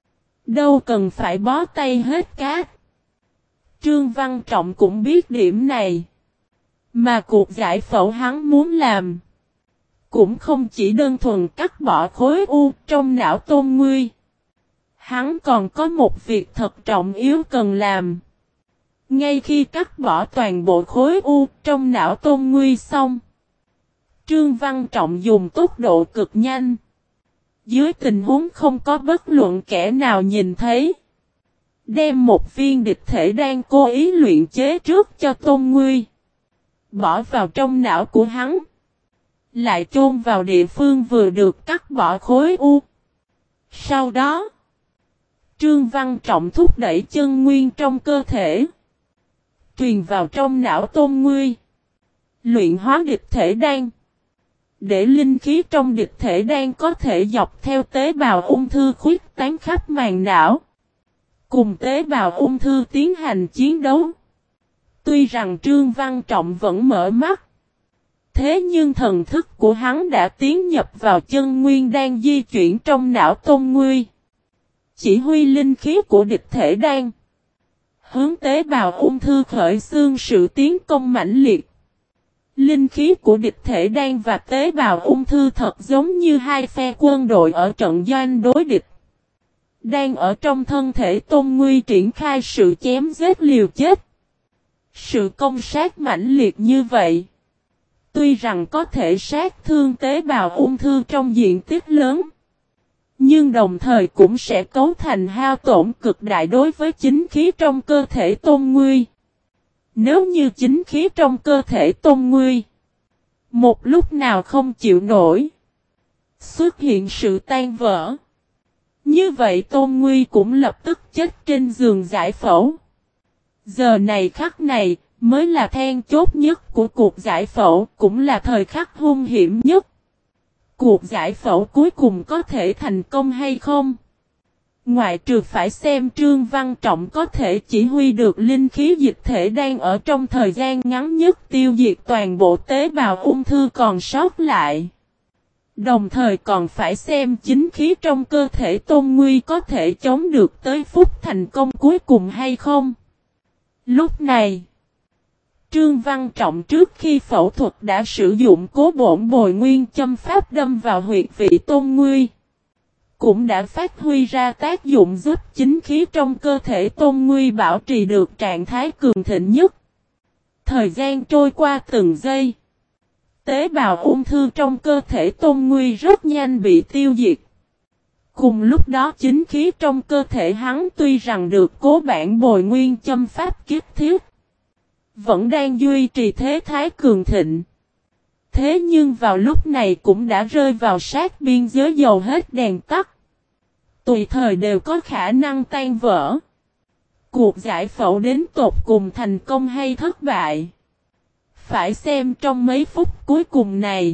Đâu cần phải bó tay hết cát. Trương Văn Trọng cũng biết điểm này. Mà cuộc giải phẫu hắn muốn làm, cũng không chỉ đơn thuần cắt bỏ khối u trong não Tôn Nguy. Hắn còn có một việc thật trọng yếu cần làm. Ngay khi cắt bỏ toàn bộ khối u trong não Tôn Nguy xong, Trương Văn Trọng dùng tốc độ cực nhanh. Dưới tình huống không có bất luận kẻ nào nhìn thấy, đem một viên địch thể đang cố ý luyện chế trước cho Tôn Nguy, bỏ vào trong não của hắn, lại chôn vào địa phương vừa được cắt bỏ khối u. Sau đó, Trương Văn Trọng thúc đẩy chân nguyên trong cơ thể, truyền vào trong não Tôn Nguy, luyện hóa địch thể đan, để linh khí trong địch thể đan có thể dọc theo tế bào ung thư khuyết tán khắp màng não, cùng tế bào ung thư tiến hành chiến đấu. Tuy rằng Trương Văn Trọng vẫn mở mắt, thế nhưng thần thức của hắn đã tiến nhập vào chân nguyên đang di chuyển trong não Tôn Nguy, chỉ huy linh khí của địch thể đan, hướng tế bào ung thư khởi xướng sự tiến công mãnh liệt. Linh khí của địch thể đan và tế bào ung thư thật giống như hai phe quân đội ở trận doanh đối địch, đang ở trong thân thể Tôn Nguy triển khai sự chém giết liều chết. Sự công sát mãnh liệt như vậy, tuy rằng có thể sát thương tế bào ung thư trong diện tích lớn, nhưng đồng thời cũng sẽ cấu thành hao tổn cực đại đối với chính khí trong cơ thể Tôn Nguy. Nếu như chính khí trong cơ thể Tôn Nguy một lúc nào không chịu nổi, xuất hiện sự tan vỡ, như vậy Tôn Nguy cũng lập tức chết trên giường giải phẫu. Giờ này khắc này mới là then chốt nhất của cuộc giải phẫu, cũng là thời khắc hung hiểm nhất. Cuộc giải phẫu cuối cùng có thể thành công hay không? Ngoại trừ phải xem Trương Văn Trọng có thể chỉ huy được linh khí dịch thể đang ở trong thời gian ngắn nhất tiêu diệt toàn bộ tế bào ung thư còn sót lại. Đồng thời còn phải xem chính khí trong cơ thể Tôn Nguy có thể chống được tới phút thành công cuối cùng hay không. Lúc này, Trương Văn Trọng trước khi phẫu thuật đã sử dụng cố bổn bồi nguyên châm pháp đâm vào huyệt vị Tôn Nguy. Cũng đã phát huy ra tác dụng giúp chính khí trong cơ thể Tôn Nguy bảo trì được trạng thái cường thịnh nhất. Thời gian trôi qua từng giây. Tế bào ung thư trong cơ thể Tôn Nguy rất nhanh bị tiêu diệt. Cùng lúc đó chính khí trong cơ thể hắn tuy rằng được cố bản bồi nguyên châm pháp kiếp thiết, vẫn đang duy trì thế thái cường thịnh. Thế nhưng vào lúc này cũng đã rơi vào sát biên giới dầu hết đèn tắt. Tùy thời đều có khả năng tan vỡ. Cuộc giải phẫu đến tột cùng thành công hay thất bại, phải xem trong mấy phút cuối cùng này,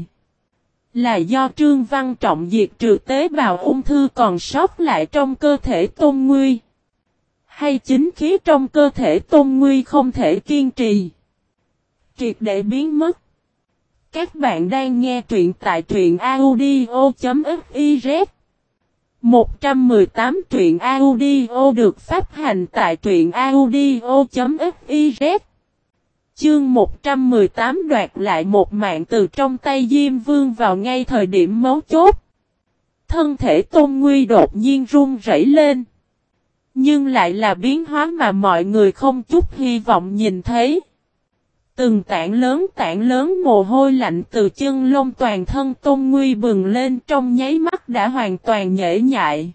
là do Trương Văn Trọng diệt trừ tế bào ung thư còn sót lại trong cơ thể Tôn Nguy, hay chính khí trong cơ thể Tôn Nguy không thể kiên trì, triệt để biến mất. Các bạn đang nghe truyện tại truyện audio chấm fiz. một trăm mười tám truyện audio được phát hành tại truyện audio chấm fiz. Chương một trăm mười tám đoạt lại một mạng từ trong tay Diêm Vương vào ngay thời điểm mấu chốt. Thân thể Tôn Nguy đột nhiên run rẩy lên. Nhưng lại là biến hóa mà mọi người không chút hy vọng nhìn thấy. Từng tảng lớn tảng lớn mồ hôi lạnh từ chân lông toàn thân Tôn Nguy bừng lên trong nháy mắt đã hoàn toàn nhễ nhại.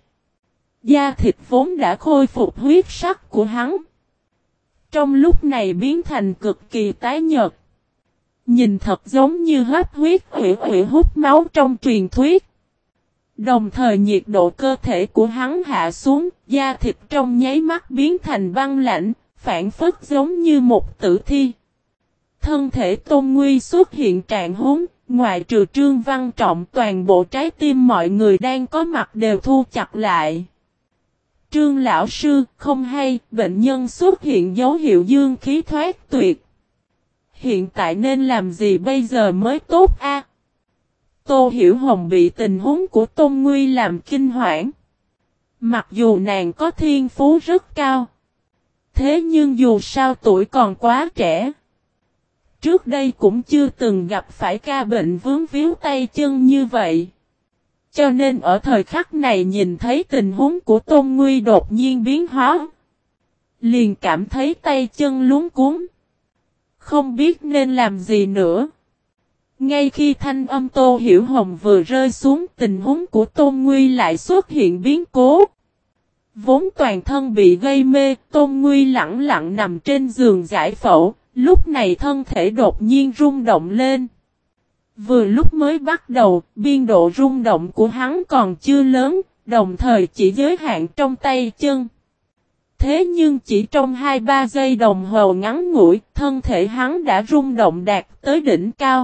Da thịt vốn đã khôi phục huyết sắc của hắn, trong lúc này biến thành cực kỳ tái nhợt. Nhìn thật giống như hấp huyết hủy hủy hút máu trong truyền thuyết. Đồng thời nhiệt độ cơ thể của hắn hạ xuống, da thịt trong nháy mắt biến thành băng lạnh, phản phất giống như một tử thi. Thân thể Tôn Nguy xuất hiện trạng huống, ngoại trừ Trương Văn Trọng toàn bộ trái tim mọi người đang có mặt đều thu chặt lại. Trương lão sư, không hay, bệnh nhân xuất hiện dấu hiệu dương khí thoát tuyệt. Hiện tại nên làm gì bây giờ mới tốt a? À? Tô Hiểu Hồng bị tình huống của Tôn Nguy làm kinh hoảng. Mặc dù nàng có thiên phú rất cao, thế nhưng dù sao tuổi còn quá trẻ. Trước đây cũng chưa từng gặp phải ca bệnh vướng víu tay chân như vậy. Cho nên ở thời khắc này nhìn thấy tình huống của Tôn Nguy đột nhiên biến hóa, liền cảm thấy tay chân luống cuống, không biết nên làm gì nữa. Ngay khi thanh âm Tô Hiểu Hồng vừa rơi xuống, tình huống của Tôn Nguy lại xuất hiện biến cố. Vốn toàn thân bị gây mê, Tôn Nguy lẳng lặng nằm trên giường giải phẫu, lúc này thân thể đột nhiên rung động lên. Vừa lúc mới bắt đầu, biên độ rung động của hắn còn chưa lớn, đồng thời chỉ giới hạn trong tay chân. Thế nhưng chỉ trong hai ba giây đồng hồ ngắn ngủi, thân thể hắn đã rung động đạt tới đỉnh cao.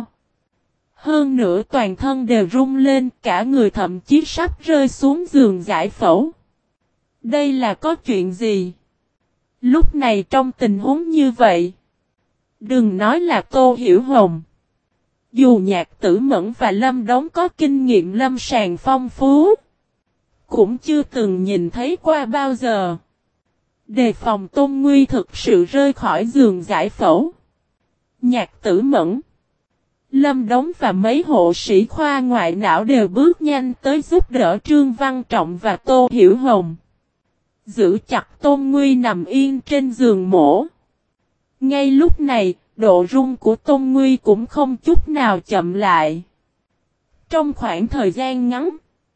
Hơn nữa toàn thân đều rung lên, cả người thậm chí sắp rơi xuống giường giải phẫu. Đây là có chuyện gì? Lúc này trong tình huống như vậy, đừng nói là Tô Hiểu Hồng, dù Nhạc Tử Mẫn và Lâm Đống có kinh nghiệm lâm sàng phong phú, cũng chưa từng nhìn thấy qua bao giờ. Đề phòng Tôn Nguy thực sự rơi khỏi giường giải phẫu, Nhạc Tử Mẫn, Lâm Đống và mấy hộ sĩ khoa ngoại não đều bước nhanh tới giúp đỡ Trương Văn Trọng và Tô Hiểu Hồng, giữ chặt Tôn Nguy nằm yên trên giường mổ. Ngay lúc này, độ rung của Tôn Nguy cũng không chút nào chậm lại. Trong khoảng thời gian ngắn,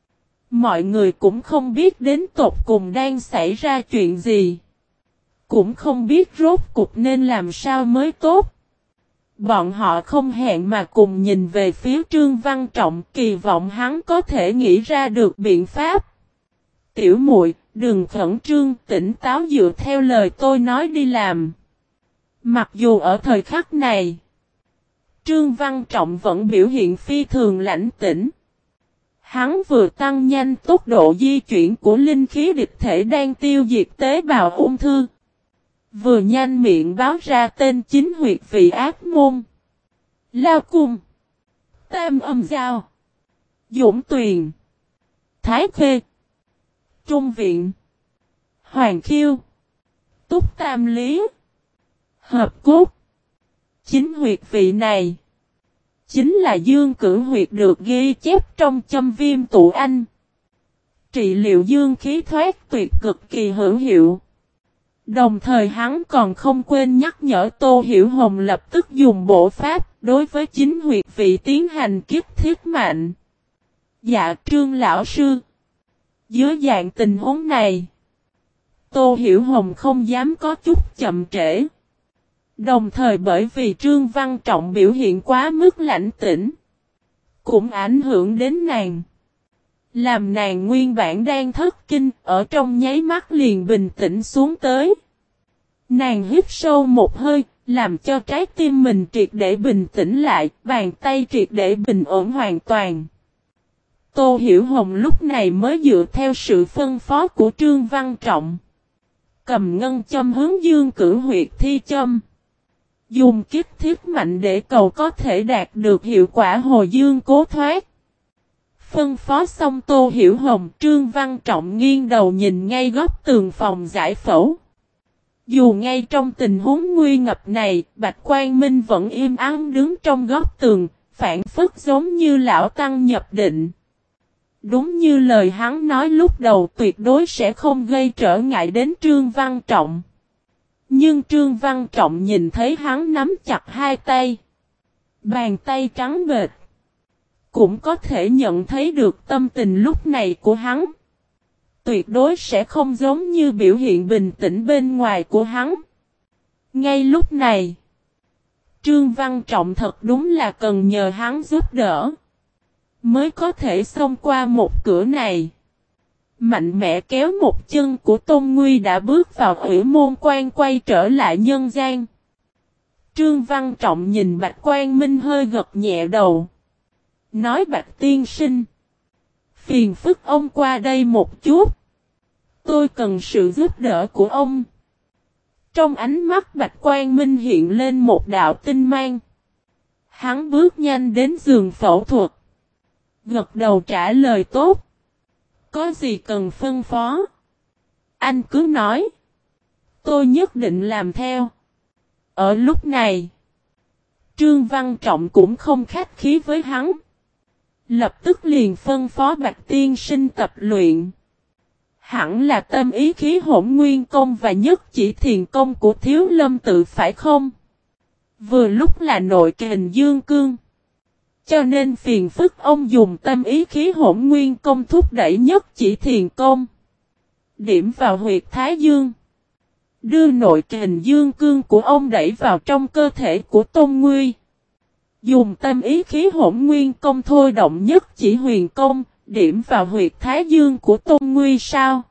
mọi người cũng không biết đến tột cùng đang xảy ra chuyện gì. Cũng không biết rốt cuộc nên làm sao mới tốt. Bọn họ không hẹn mà cùng nhìn về phía Trương Văn Trọng, kỳ vọng hắn có thể nghĩ ra được biện pháp. Tiểu muội, đừng khẩn trương, tỉnh táo dựa theo lời tôi nói đi làm. Mặc dù ở thời khắc này, Trương Văn Trọng vẫn biểu hiện phi thường lãnh tĩnh. Hắn vừa tăng nhanh tốc độ di chuyển của linh khí địch thể đang tiêu diệt tế bào ung thư. Vừa nhanh miệng báo ra tên chính huyệt vị ác môn. Lao Cung, Tam Âm Giao, Dũng Tuyền, Thái Khê, Trung Viện, Hoàng Khiêu, Túc Tam Lý, Hợp Cốt. Chính huyệt vị này chính là dương cử huyệt được ghi chép trong châm viêm tụ anh. Trị liệu dương khí thoát tuyệt cực kỳ hữu hiệu. Đồng thời hắn còn không quên nhắc nhở Tô Hiểu Hồng lập tức dùng bộ pháp đối với chính huyệt vị tiến hành kích thiết mạnh. Dạ Trương lão sư. Dưới dạng tình huống này, Tô Hiểu Hồng không dám có chút chậm trễ. Đồng thời bởi vì Trương Văn Trọng biểu hiện quá mức lãnh tĩnh, cũng ảnh hưởng đến nàng. Làm nàng nguyên bản đang thất kinh, ở trong nháy mắt liền bình tĩnh xuống tới. Nàng hít sâu một hơi, làm cho trái tim mình triệt để bình tĩnh lại, bàn tay triệt để bình ổn hoàn toàn. Tô Hiểu Hồng lúc này mới dựa theo sự phân phó của Trương Văn Trọng, cầm ngân châm hướng dương cử huyệt thi châm. Dùng kích thiết mạnh để cầu có thể đạt được hiệu quả hồi dương cố thoát. Phân phó xong Tô Hiểu Hồng, Trương Văn Trọng nghiêng đầu nhìn ngay góc tường phòng giải phẫu. Dù ngay trong tình huống nguy ngập này, Bạch Quang Minh vẫn im ắng đứng trong góc tường, phản phất giống như lão tăng nhập định. Đúng như lời hắn nói lúc đầu, tuyệt đối sẽ không gây trở ngại đến Trương Văn Trọng. Nhưng Trương Văn Trọng nhìn thấy hắn nắm chặt hai tay, bàn tay trắng bệch, cũng có thể nhận thấy được tâm tình lúc này của hắn. Tuyệt đối sẽ không giống như biểu hiện bình tĩnh bên ngoài của hắn. Ngay lúc này, Trương Văn Trọng thật đúng là cần nhờ hắn giúp đỡ, mới có thể xông qua một cửa này. Mạnh mẽ kéo một chân của Tôn Nguy đã bước vào Hủy Môn Quan quay trở lại nhân gian. Trương Văn Trọng nhìn Bạch Quang Minh hơi gật nhẹ đầu. Nói Bạch tiên sinh, phiền phức ông qua đây một chút. Tôi cần sự giúp đỡ của ông. Trong ánh mắt Bạch Quang Minh hiện lên một đạo tinh mang. Hắn bước nhanh đến giường phẫu thuật, gật đầu trả lời tốt. Có gì cần phân phó? Anh cứ nói. Tôi nhất định làm theo. Ở lúc này, Trương Văn Trọng cũng không khách khí với hắn. Lập tức liền phân phó Bạch tiên sinh tập luyện. Hẳn là tâm ý khí hỗn nguyên công và nhất chỉ thiền công của Thiếu Lâm tự phải không? Vừa lúc là nội kình dương cương. Cho nên phiền phức ông dùng tâm ý khí hỗn nguyên công thúc đẩy nhất chỉ thiền công. Điểm vào huyệt thái dương. Đưa nội kình dương cương của ông đẩy vào trong cơ thể của Tôn Nguy. Dùng tâm ý khí hỗn nguyên công thôi động nhất chỉ huyền công, điểm vào huyệt thái dương của Tôn Nguy sao?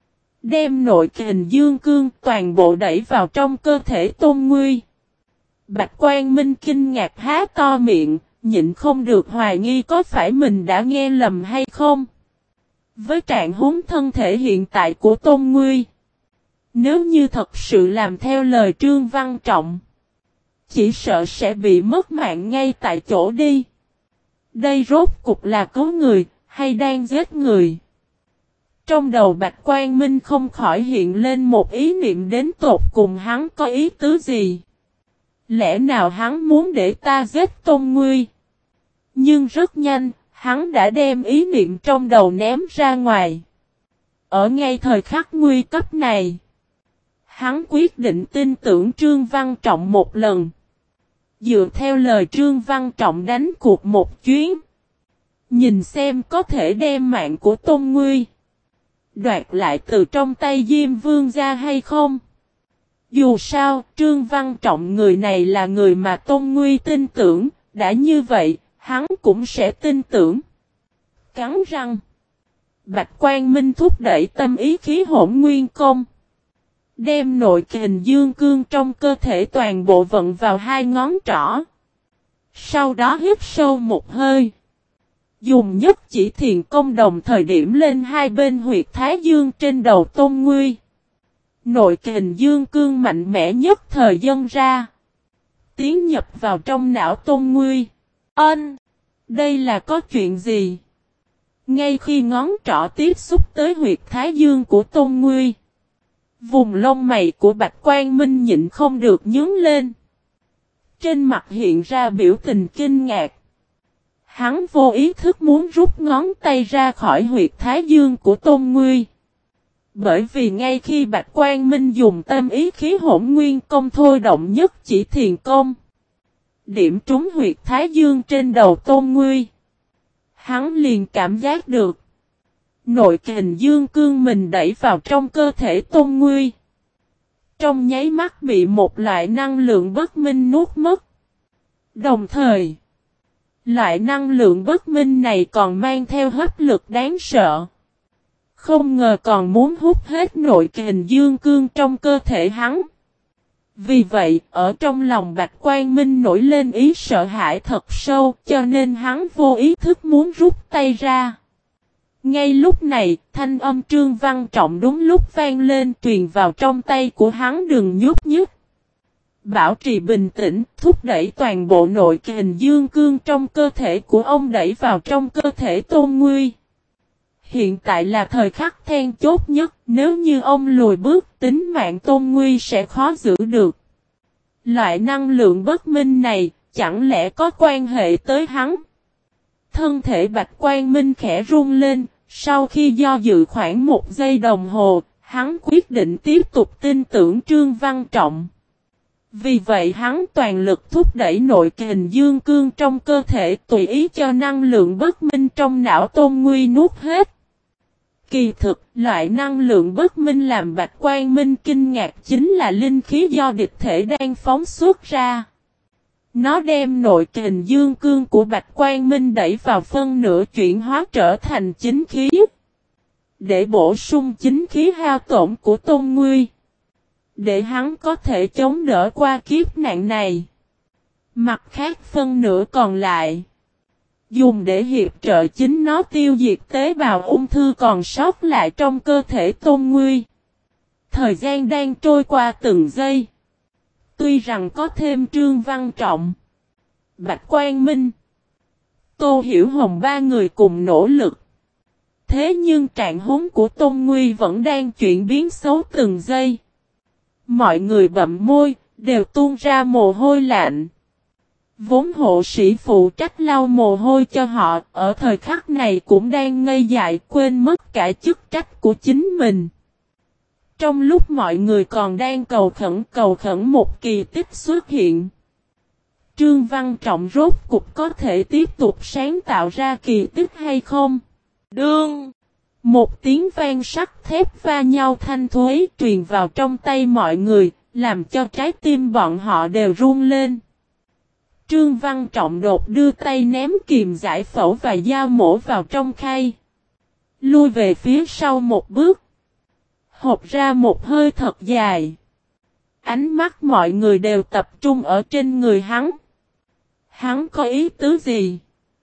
Đem nội kình dương cương toàn bộ đẩy vào trong cơ thể Tôn Nguy. Bạch Quang Minh kinh ngạc há to miệng, nhịn không được hoài nghi có phải mình đã nghe lầm hay không. Với trạng huống thân thể hiện tại của Tôn Nguy, nếu như thật sự làm theo lời Trương Văn Trọng, chỉ sợ sẽ bị mất mạng ngay tại chỗ đi. Đây rốt cục là cứu người, hay đang giết người? Trong đầu Bạch Quang Minh không khỏi hiện lên một ý niệm đến tột cùng hắn có ý tứ gì. Lẽ nào hắn muốn để ta giết Tôn Nguy? Nhưng rất nhanh, hắn đã đem ý niệm trong đầu ném ra ngoài. Ở ngay thời khắc nguy cấp này, hắn quyết định tin tưởng Trương Văn Trọng một lần. Dựa theo lời Trương Văn Trọng đánh cuộc một chuyến. Nhìn xem có thể đem mạng của Tôn Nguy đoạt lại từ trong tay Diêm Vương ra hay không. Dù sao, Trương Văn Trọng người này là người mà Tôn Nguy tin tưởng, đã như vậy, hắn cũng sẽ tin tưởng. Cắn răng, Bạch Quang Minh thúc đẩy tâm ý khí hỗn nguyên công. Đem nội kình dương cương trong cơ thể toàn bộ vận vào hai ngón trỏ. Sau đó hít sâu một hơi. Dùng nhất chỉ thiền công đồng thời điểm lên hai bên huyệt thái dương trên đầu Tôn Nguy. Nội kình dương cương mạnh mẽ nhất thời dâng ra. Tiến nhập vào trong não Tôn Nguy. Ân! Đây là có chuyện gì? Ngay khi ngón trỏ tiếp xúc tới huyệt thái dương của Tôn Nguy, vùng lông mày của Bạch Quang Minh nhịn không được nhướng lên. Trên mặt hiện ra biểu tình kinh ngạc. Hắn vô ý thức muốn rút ngón tay ra khỏi huyệt thái dương của Tôn Nguy. Bởi vì ngay khi Bạch Quang Minh dùng tâm ý khí hỗn nguyên công thôi động nhất chỉ thiền công, điểm trúng huyệt thái dương trên đầu Tôn Nguy, hắn liền cảm giác được nội kình dương cương mình đẩy vào trong cơ thể Tôn Nguy. Trong nháy mắt bị một loại năng lượng bất minh nuốt mất. Đồng thời, loại năng lượng bất minh này còn mang theo hấp lực đáng sợ. Không ngờ còn muốn hút hết nội kình dương cương trong cơ thể hắn. Vì vậy, ở trong lòng Bạch Quang Minh nổi lên ý sợ hãi thật sâu, cho nên hắn vô ý thức muốn rút tay ra. Ngay lúc này, thanh âm Trương Văn Trọng đúng lúc vang lên truyền vào trong tay của hắn, đừng nhúc nhích. Bảo trì bình tĩnh, thúc đẩy toàn bộ nội kình dương cương trong cơ thể của ông đẩy vào trong cơ thể Tôn Nguy. Hiện tại là thời khắc then chốt nhất, nếu như ông lùi bước, tính mạng Tôn Nguy sẽ khó giữ được. Loại năng lượng bất minh này, chẳng lẽ có quan hệ tới hắn? Thân thể Bạch Quang Minh khẽ run lên, sau khi do dự khoảng một giây đồng hồ, hắn quyết định tiếp tục tin tưởng Trương Văn Trọng. Vì vậy hắn toàn lực thúc đẩy nội kình dương cương trong cơ thể, tùy ý cho năng lượng bất minh trong não Tôn Nguy nuốt hết. Kỳ thực, loại năng lượng bất minh làm Bạch Quang Minh kinh ngạc chính là linh khí do địch thể đang phóng xuất ra. Nó đem nội kình dương cương của Bạch Quang Minh đẩy vào phân nửa chuyển hóa trở thành chính khí. Để bổ sung chính khí hao tổn của Tôn Nguy. Để hắn có thể chống đỡ qua kiếp nạn này. Mặt khác phân nửa còn lại, dùng để hiệp trợ chính nó tiêu diệt tế bào ung thư còn sót lại trong cơ thể Tôn Nguy. Thời gian đang trôi qua từng giây. Tuy rằng có thêm Trương Văn Trọng, Bạch Quang Minh, Tô Hiểu Hồng ba người cùng nỗ lực. Thế nhưng trạng huống của Tôn Nguy vẫn đang chuyển biến xấu từng giây. Mọi người bậm môi, đều tuôn ra mồ hôi lạnh. Vốn hộ sĩ phụ trách lau mồ hôi cho họ, ở thời khắc này cũng đang ngây dại quên mất cả chức trách của chính mình. Trong lúc mọi người còn đang cầu khẩn cầu khẩn một kỳ tích xuất hiện, Trương Văn Trọng rốt cục có thể tiếp tục sáng tạo ra kỳ tích hay không? Đương! Một tiếng vang sắt thép va nhau thanh thúy truyền vào trong tay mọi người, làm cho trái tim bọn họ đều run lên. Trương Văn Trọng đột đưa tay ném kìm giải phẫu và dao mổ vào trong khay. Lui về phía sau một bước. Hộc ra một hơi thật dài. Ánh mắt mọi người đều tập trung ở trên người hắn. Hắn có ý tứ gì?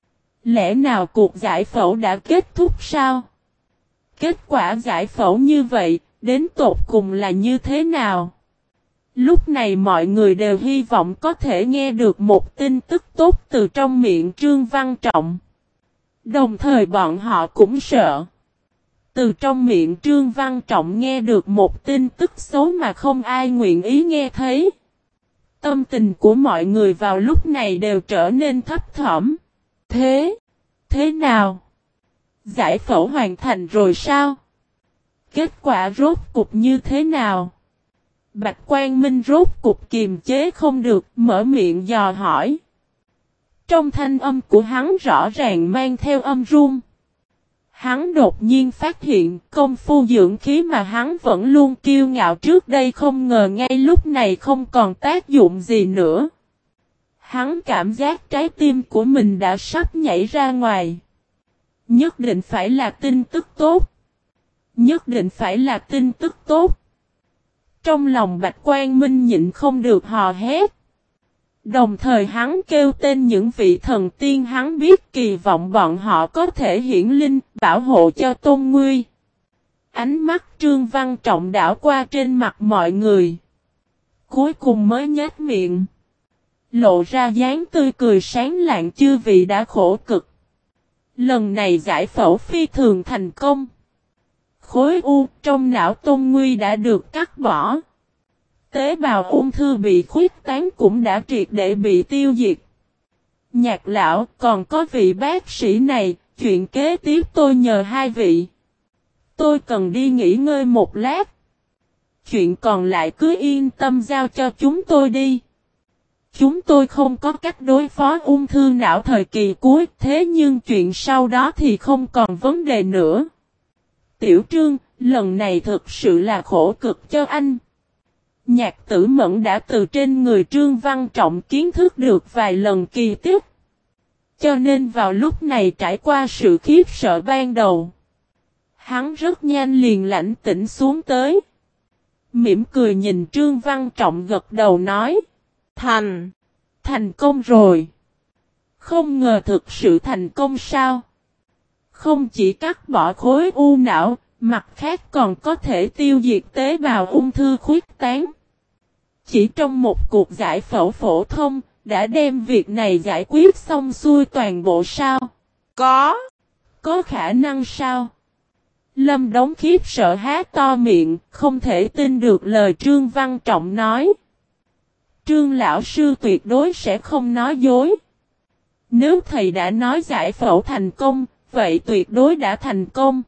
Lẽ nào cuộc giải phẫu đã kết thúc sao? Kết quả giải phẫu như vậy, đến tột cùng là như thế nào? Lúc này mọi người đều hy vọng có thể nghe được một tin tức tốt từ trong miệng Trương Văn Trọng. Đồng thời bọn họ cũng sợ. Từ trong miệng Trương Văn Trọng nghe được một tin tức xấu mà không ai nguyện ý nghe thấy. Tâm tình của mọi người vào lúc này đều trở nên thấp thỏm. Thế? Thế nào? Giải phẫu hoàn thành rồi sao? Kết quả rốt cục như thế nào? Bạch Quang Minh rốt cục kiềm chế không được, mở miệng dò hỏi. Trong thanh âm của hắn rõ ràng mang theo âm run. Hắn đột nhiên phát hiện công phu dưỡng khí mà hắn vẫn luôn kiêu ngạo trước đây không ngờ ngay lúc này không còn tác dụng gì nữa. Hắn cảm giác trái tim của mình đã sắp nhảy ra ngoài. Nhất định phải là tin tức tốt. Nhất định phải là tin tức tốt. Trong lòng Bạch Quang Minh nhịn không được hò hét. Đồng thời hắn kêu tên những vị thần tiên hắn biết kỳ vọng bọn họ có thể hiển linh, bảo hộ cho Tôn Nguy. Ánh mắt Trương Văn Trọng đảo qua trên mặt mọi người. Cuối cùng mới nhếch miệng. Lộ ra dáng tươi cười sáng lạng, chư vị đã khổ cực. Lần này giải phẫu phi thường thành công. Khối u trong não Tôn Nguy đã được cắt bỏ. Tế bào ung thư bị khuyết tán cũng đã triệt để bị tiêu diệt. Nhạc lão, còn có vị bác sĩ này, chuyện kế tiếp tôi nhờ hai vị. Tôi cần đi nghỉ ngơi một lát. Chuyện còn lại cứ yên tâm giao cho chúng tôi đi. Chúng tôi không có cách đối phó ung thư não thời kỳ cuối, thế nhưng chuyện sau đó thì không còn vấn đề nữa. Tiểu Trương, lần này thực sự là khổ cực cho anh. Nhạc Tử Mẫn đã từ trên người Trương Văn Trọng kiến thức được vài lần kỳ tích. Cho nên vào lúc này trải qua sự khiếp sợ ban đầu. Hắn rất nhanh liền lãnh tĩnh xuống tới. Mỉm cười nhìn Trương Văn Trọng gật đầu nói. Thành, thành công rồi. Không ngờ thực sự thành công sao? Không chỉ cắt bỏ khối u não, mặt khác còn có thể tiêu diệt tế bào ung thư khuyết tán. Chỉ trong một cuộc giải phẫu phổ thông, đã đem việc này giải quyết xong xuôi toàn bộ sao? Có. Có khả năng sao? Lâm Đống khiếp sợ há to miệng, không thể tin được lời Trương Văn Trọng nói. Trương lão sư tuyệt đối sẽ không nói dối. Nếu thầy đã nói giải phẫu thành công, vậy tuyệt đối đã thành công.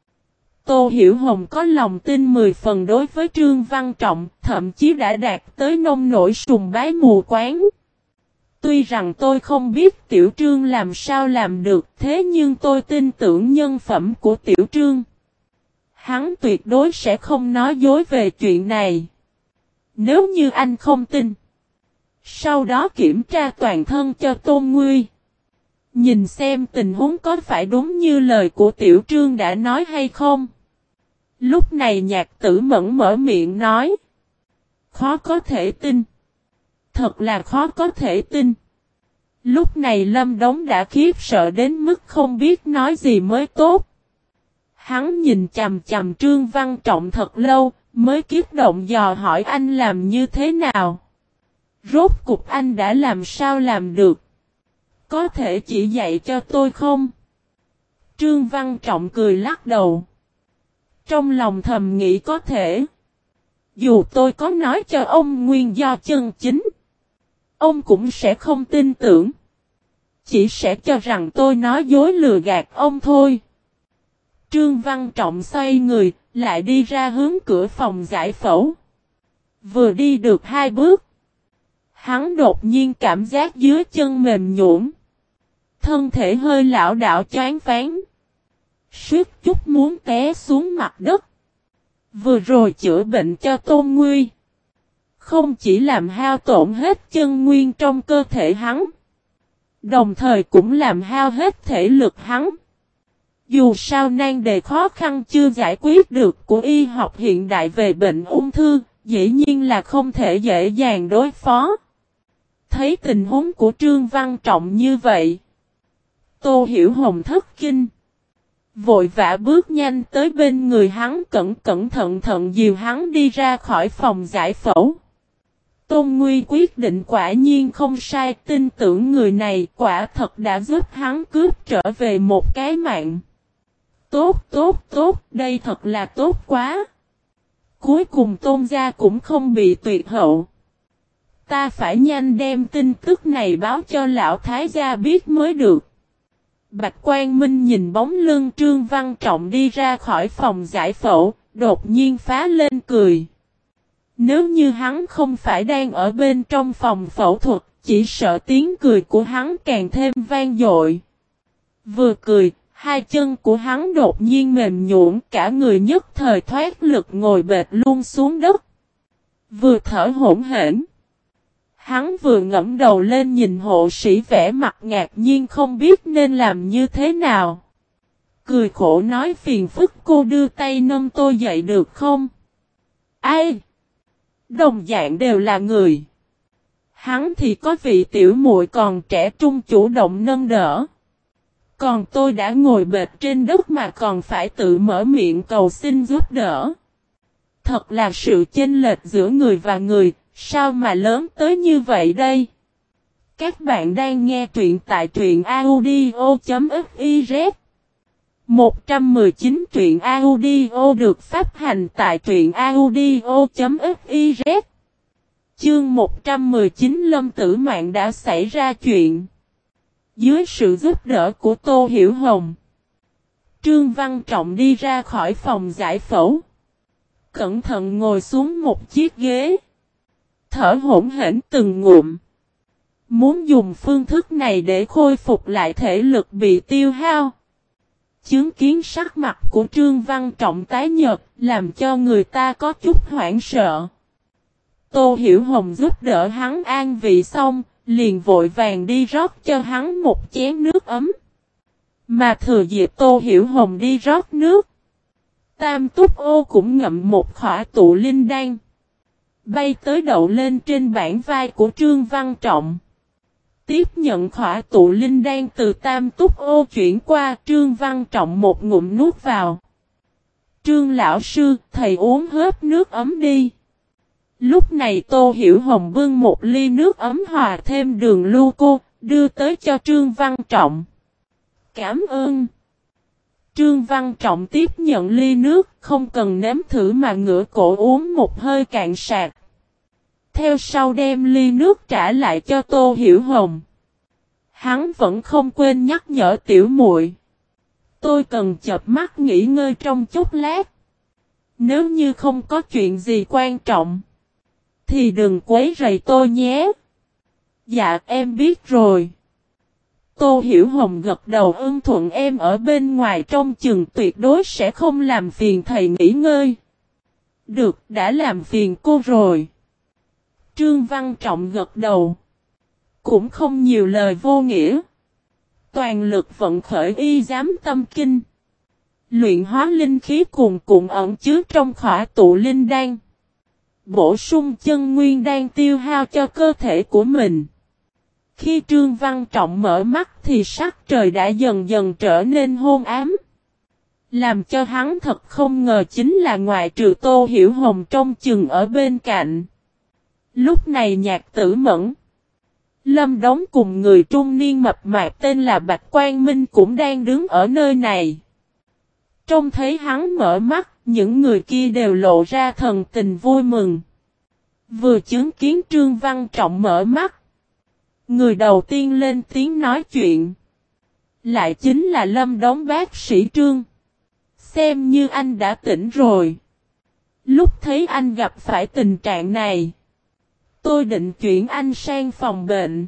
Tô Hiểu Hồng có lòng tin mười phần đối với Trương Văn Trọng, thậm chí đã đạt tới nông nổi sùng bái mù quáng. Tuy rằng tôi không biết Tiểu Trương làm sao làm được, thế nhưng tôi tin tưởng nhân phẩm của Tiểu Trương. Hắn tuyệt đối sẽ không nói dối về chuyện này. Nếu như anh không tin, sau đó kiểm tra toàn thân cho Tôn Nguy. Nhìn xem tình huống có phải đúng như lời của Tiểu Trương đã nói hay không. Lúc này Nhạc Tử Mẫn mở miệng nói. Khó có thể tin. Thật là khó có thể tin. Lúc này Lâm Đống đã khiếp sợ đến mức không biết nói gì mới tốt. Hắn nhìn chằm chằm Trương Văn Trọng thật lâu, mới kiếp động dò hỏi anh làm như thế nào. Rốt cục anh đã làm sao làm được? Có thể chỉ dạy cho tôi không? Trương Văn Trọng cười lắc đầu. Trong lòng thầm nghĩ có thể. Dù tôi có nói cho ông nguyên do chân chính, ông cũng sẽ không tin tưởng. Chỉ sẽ cho rằng tôi nói dối lừa gạt ông thôi. Trương Văn Trọng xoay người, lại đi ra hướng cửa phòng giải phẫu. Vừa đi được hai bước, hắn đột nhiên cảm giác dưới chân mềm nhũn, thân thể hơi lảo đảo choáng váng, suýt chút muốn té xuống mặt đất. Vừa rồi chữa bệnh cho Tôn Nguy, không chỉ làm hao tổn hết chân nguyên trong cơ thể hắn, đồng thời cũng làm hao hết thể lực hắn. Dù sao nan đề khó khăn chưa giải quyết được của y học hiện đại về bệnh ung thư, dĩ nhiên là không thể dễ dàng đối phó. Thấy tình huống của Trương Văn Trọng như vậy, Tô Hiểu Hồng thất kinh, vội vã bước nhanh tới bên người hắn, cẩn cẩn thận thận dìu hắn đi ra khỏi phòng giải phẫu. Tôn Nguy quyết định quả nhiên không sai, tin tưởng người này quả thật đã giúp hắn cướp trở về một cái mạng. Tốt, tốt, tốt, đây thật là tốt quá. Cuối cùng Tôn gia cũng không bị tuyệt hậu. Ta phải nhanh đem tin tức này báo cho lão thái gia biết mới được. Bạch Quang Minh nhìn bóng lưng Trương Văn Trọng đi ra khỏi phòng giải phẫu, đột nhiên phá lên cười. Nếu như hắn không phải đang ở bên trong phòng phẫu thuật, chỉ sợ tiếng cười của hắn càng thêm vang dội. Vừa cười, hai chân của hắn đột nhiên mềm nhũn, cả người nhất thời thoát lực ngồi bệt luôn xuống đất. Vừa thở hổn hển, hắn vừa ngẫm đầu lên nhìn hộ sĩ vẻ mặt ngạc nhiên không biết nên làm như thế nào. Cười khổ nói phiền phức cô đưa tay nâng tôi dậy được không? Ai? Đồng dạng đều là người. Hắn thì có vị tiểu muội còn trẻ trung chủ động nâng đỡ. Còn tôi đã ngồi bệt trên đất mà còn phải tự mở miệng cầu xin giúp đỡ. Thật là sự chênh lệch giữa người và người, sao mà lớn tới như vậy đây? Các bạn đang nghe truyện tại truyện audio chấm fiz. một trăm mười chín truyện audio được phát hành tại truyện audio chấm fiz. Chương một trăm mười chín Lâm Tử Mạn đã xảy ra chuyện. Dưới sự giúp đỡ của Tô Hiểu Hồng, Trương Văn Trọng đi ra khỏi phòng giải phẫu. Cẩn thận ngồi xuống một chiếc ghế. Thở hổn hển từng ngụm. Muốn dùng phương thức này để khôi phục lại thể lực bị tiêu hao. Chứng kiến sắc mặt của Trương Văn Trọng tái nhợt làm cho người ta có chút hoảng sợ. Tô Hiểu Hồng giúp đỡ hắn an vị xong, liền vội vàng đi rót cho hắn một chén nước ấm. Mà thừa dịp Tô Hiểu Hồng đi rót nước, Tam Túc Ô cũng ngậm một khỏa tụ linh đan, bay tới đậu lên trên bảng vai của Trương Văn Trọng. Tiếp nhận khỏa tụ linh đan từ Tam Túc Ô chuyển qua, Trương Văn Trọng một ngụm nuốt vào. Trương lão sư, thầy uống hết nước ấm đi. Lúc này Tô Hiểu Hồng bưng một ly nước ấm hòa thêm đường lưu cô, đưa tới cho Trương Văn Trọng. Cảm ơn. Trương Văn Trọng tiếp nhận ly nước, không cần nếm thử mà ngửa cổ uống một hơi cạn sạc. Theo sau đem ly nước trả lại cho Tô Hiểu Hồng. Hắn vẫn không quên nhắc nhở tiểu muội. Tôi cần chợp mắt nghỉ ngơi trong chốc lát. Nếu như không có chuyện gì quan trọng, thì đừng quấy rầy tôi nhé. Dạ em biết rồi. Tô Hiểu Hồng gật đầu ưng thuận, em ở bên ngoài trong chừng tuyệt đối sẽ không làm phiền thầy nghỉ ngơi. Được, đã làm phiền cô rồi. Trương Văn Trọng gật đầu. Cũng không nhiều lời vô nghĩa. Toàn lực vận khởi y giám tâm kinh. Luyện hóa linh khí cuồn cuộn ẩn chứa trong khỏa tụ linh đan. Bổ sung chân nguyên đan tiêu hao cho cơ thể của mình. Khi Trương Văn Trọng mở mắt thì sắc trời đã dần dần trở nên hôn ám. Làm cho hắn thật không ngờ chính là ngoại trừ Tô Hiểu Hồng trong chừng ở bên cạnh. Lúc này Nhạc Tử Mẫn, Lâm Đống cùng người trung niên mập mạp tên là Bạch Quang Minh cũng đang đứng ở nơi này. Trông thấy hắn mở mắt, những người kia đều lộ ra thần tình vui mừng. Vừa chứng kiến Trương Văn Trọng mở mắt, người đầu tiên lên tiếng nói chuyện lại chính là Lâm Đống bác sĩ Trương. Xem như anh đã tỉnh rồi. Lúc thấy anh gặp phải tình trạng này, tôi định chuyển anh sang phòng bệnh,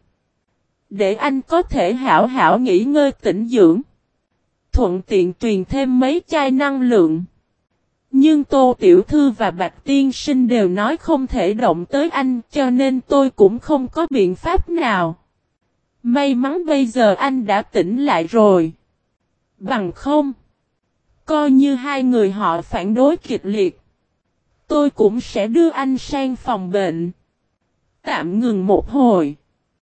để anh có thể hảo hảo nghỉ ngơi tĩnh dưỡng, thuận tiện truyền thêm mấy chai năng lượng. Nhưng Tô Tiểu Thư và Bạch Tiên Sinh đều nói không thể động tới anh, cho nên tôi cũng không có biện pháp nào. May mắn bây giờ anh đã tỉnh lại rồi. Bằng không, coi như hai người họ phản đối kịch liệt, tôi cũng sẽ đưa anh sang phòng bệnh. Tạm ngừng một hồi,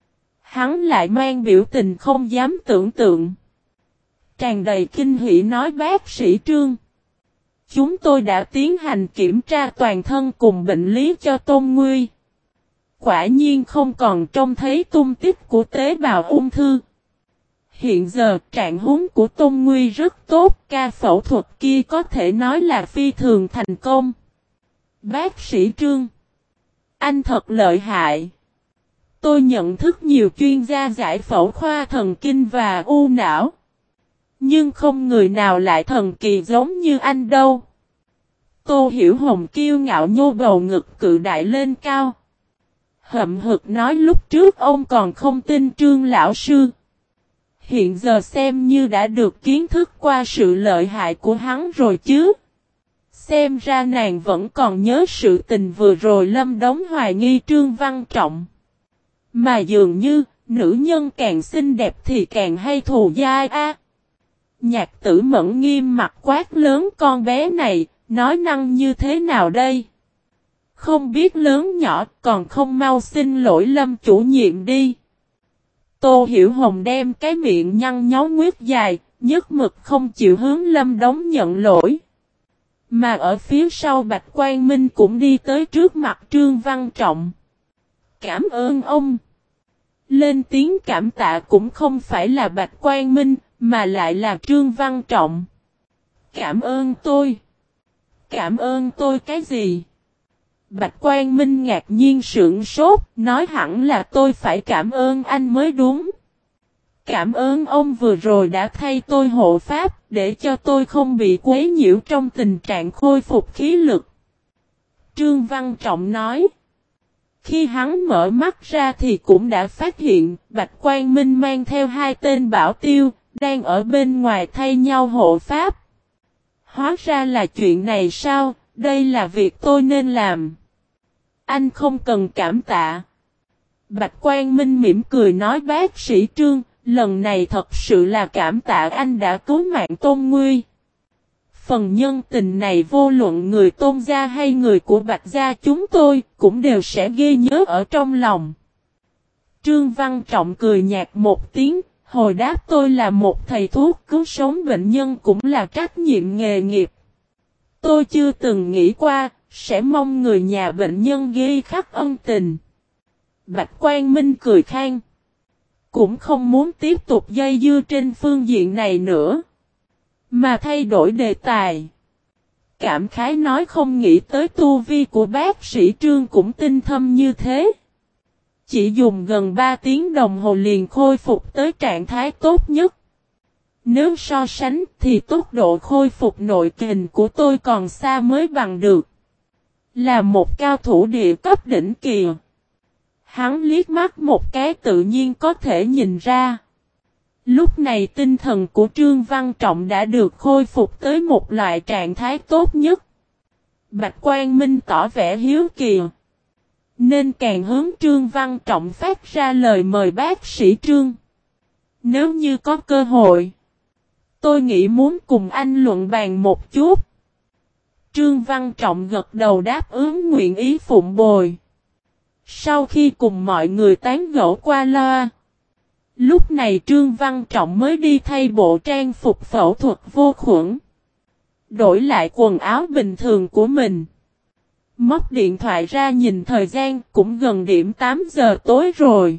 hắn lại mang biểu tình không dám tưởng tượng, tràn đầy kinh hỉ nói bác sĩ Trương, chúng tôi đã tiến hành kiểm tra toàn thân cùng bệnh lý cho Tôn Nguy. Quả nhiên không còn trông thấy tung tích của tế bào ung thư. Hiện giờ trạng huống của Tôn Nguy rất tốt, ca phẫu thuật kia có thể nói là phi thường thành công. Bác sĩ Trương, anh thật lợi hại. Tôi nhận thức nhiều chuyên gia giải phẫu khoa thần kinh và u não, nhưng không người nào lại thần kỳ giống như anh đâu. Tô Hiểu Hồng kiêu ngạo nhô bầu ngực cự đại lên cao. Hậm hực nói lúc trước ông còn không tin Trương lão sư. Hiện giờ xem như đã được kiến thức qua sự lợi hại của hắn rồi chứ. Xem ra nàng vẫn còn nhớ sự tình vừa rồi Lâm Đống hoài nghi Trương Văn Trọng. Mà dường như, nữ nhân càng xinh đẹp thì càng hay thù dai a. Nhạc Tử Mẫn nghiêm mặt quát lớn con bé này, nói năng như thế nào đây? Không biết lớn nhỏ, còn không mau xin lỗi Lâm chủ nhiệm đi. Tô Hiểu Hồng đem cái miệng nhăn nhó nguyết dài, nhất mực không chịu hướng Lâm Đống nhận lỗi. Mà ở phía sau Bạch Quang Minh cũng đi tới trước mặt Trương Văn Trọng. Cảm ơn ông. Lên tiếng cảm tạ cũng không phải là Bạch Quang Minh, mà lại là Trương Văn Trọng. Cảm ơn tôi. Cảm ơn tôi cái gì? Bạch Quang Minh ngạc nhiên sững sốt, nói hẳn là tôi phải cảm ơn anh mới đúng. Cảm ơn ông vừa rồi đã thay tôi hộ pháp, để cho tôi không bị quấy nhiễu trong tình trạng khôi phục khí lực. Trương Văn Trọng nói. Khi hắn mở mắt ra thì cũng đã phát hiện, Bạch Quang Minh mang theo hai tên bảo tiêu, đang ở bên ngoài thay nhau hộ pháp. Hóa ra là chuyện này sao, đây là việc tôi nên làm. Anh không cần cảm tạ. Bạch Quang Minh mỉm cười nói bác sĩ Trương, lần này thật sự là cảm tạ anh đã cứu mạng Tôn Nguy. Phần nhân tình này vô luận người Tôn gia hay người của Bạch gia chúng tôi cũng đều sẽ ghi nhớ ở trong lòng. Trương Văn Trọng cười nhạt một tiếng, hồi đáp tôi là một thầy thuốc cứu sống bệnh nhân cũng là trách nhiệm nghề nghiệp. Tôi chưa từng nghĩ qua, sẽ mong người nhà bệnh nhân ghi khắc ân tình. Bạch Quang Minh cười khan. Cũng không muốn tiếp tục dây dưa trên phương diện này nữa. Mà thay đổi đề tài. Cảm khái nói không nghĩ tới tu vi của bác sĩ Trương cũng tinh thâm như thế. Chỉ dùng gần ba tiếng đồng hồ liền khôi phục tới trạng thái tốt nhất. Nếu so sánh thì tốc độ khôi phục nội kình của tôi còn xa mới bằng được. Là một cao thủ địa cấp đỉnh kỳ. Hắn liếc mắt một cái tự nhiên có thể nhìn ra. Lúc này tinh thần của Trương Văn Trọng đã được khôi phục tới một loại trạng thái tốt nhất. Bạch Quang Minh tỏ vẻ hiếu kỳ. Nên càng hướng Trương Văn Trọng phát ra lời mời bác sĩ Trương. Nếu như có cơ hội, tôi nghĩ muốn cùng anh luận bàn một chút. Trương Văn Trọng gật đầu đáp ứng nguyện ý phụng bồi. Sau khi cùng mọi người tán gẫu qua loa, lúc này Trương Văn Trọng mới đi thay bộ trang phục phẫu thuật vô khuẩn. Đổi lại quần áo bình thường của mình. Móc điện thoại ra nhìn thời gian cũng gần điểm tám giờ tối rồi.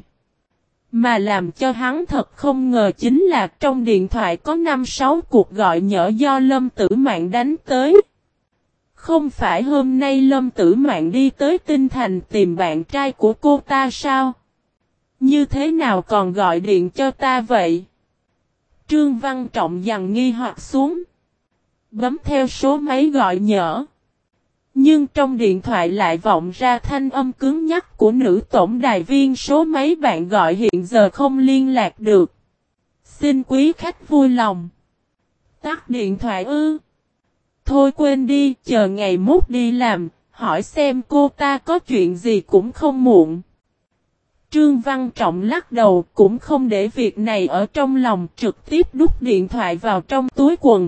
Mà làm cho hắn thật không ngờ chính là trong điện thoại có năm sáu cuộc gọi nhỡ do Lâm Tử Mạn đánh tới. Không phải hôm nay Lâm Tử Mạn đi tới Tinh Thành tìm bạn trai của cô ta sao? Như thế nào còn gọi điện cho ta vậy? Trương Văn Trọng dằn nghi hoặc xuống. Bấm theo số máy gọi nhỡ. Nhưng trong điện thoại lại vọng ra thanh âm cứng nhắc của nữ tổng đài viên số máy bạn gọi hiện giờ không liên lạc được. Xin quý khách vui lòng tắt điện thoại ư. Thôi quên đi, chờ ngày mốt đi làm, hỏi xem cô ta có chuyện gì cũng không muộn. Trương Văn Trọng lắc đầu cũng không để việc này ở trong lòng, trực tiếp đút điện thoại vào trong túi quần.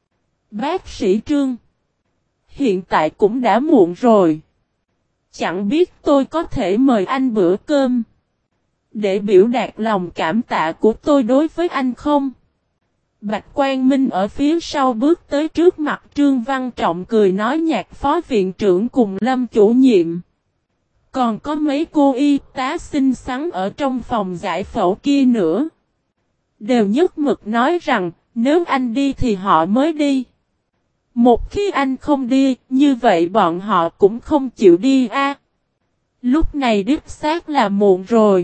Bác sĩ Trương, hiện tại cũng đã muộn rồi. Chẳng biết tôi có thể mời anh bữa cơm, để biểu đạt lòng cảm tạ của tôi đối với anh không? Bạch Quang Minh ở phía sau bước tới trước mặt Trương Văn Trọng cười nói nhạt phó viện trưởng cùng Lâm chủ nhiệm. Còn có mấy cô y tá xinh xắn ở trong phòng giải phẫu kia nữa. Đều nhất mực nói rằng nếu anh đi thì họ mới đi. Một khi anh không đi, như vậy bọn họ cũng không chịu đi a. À, lúc này đích xác là muộn rồi.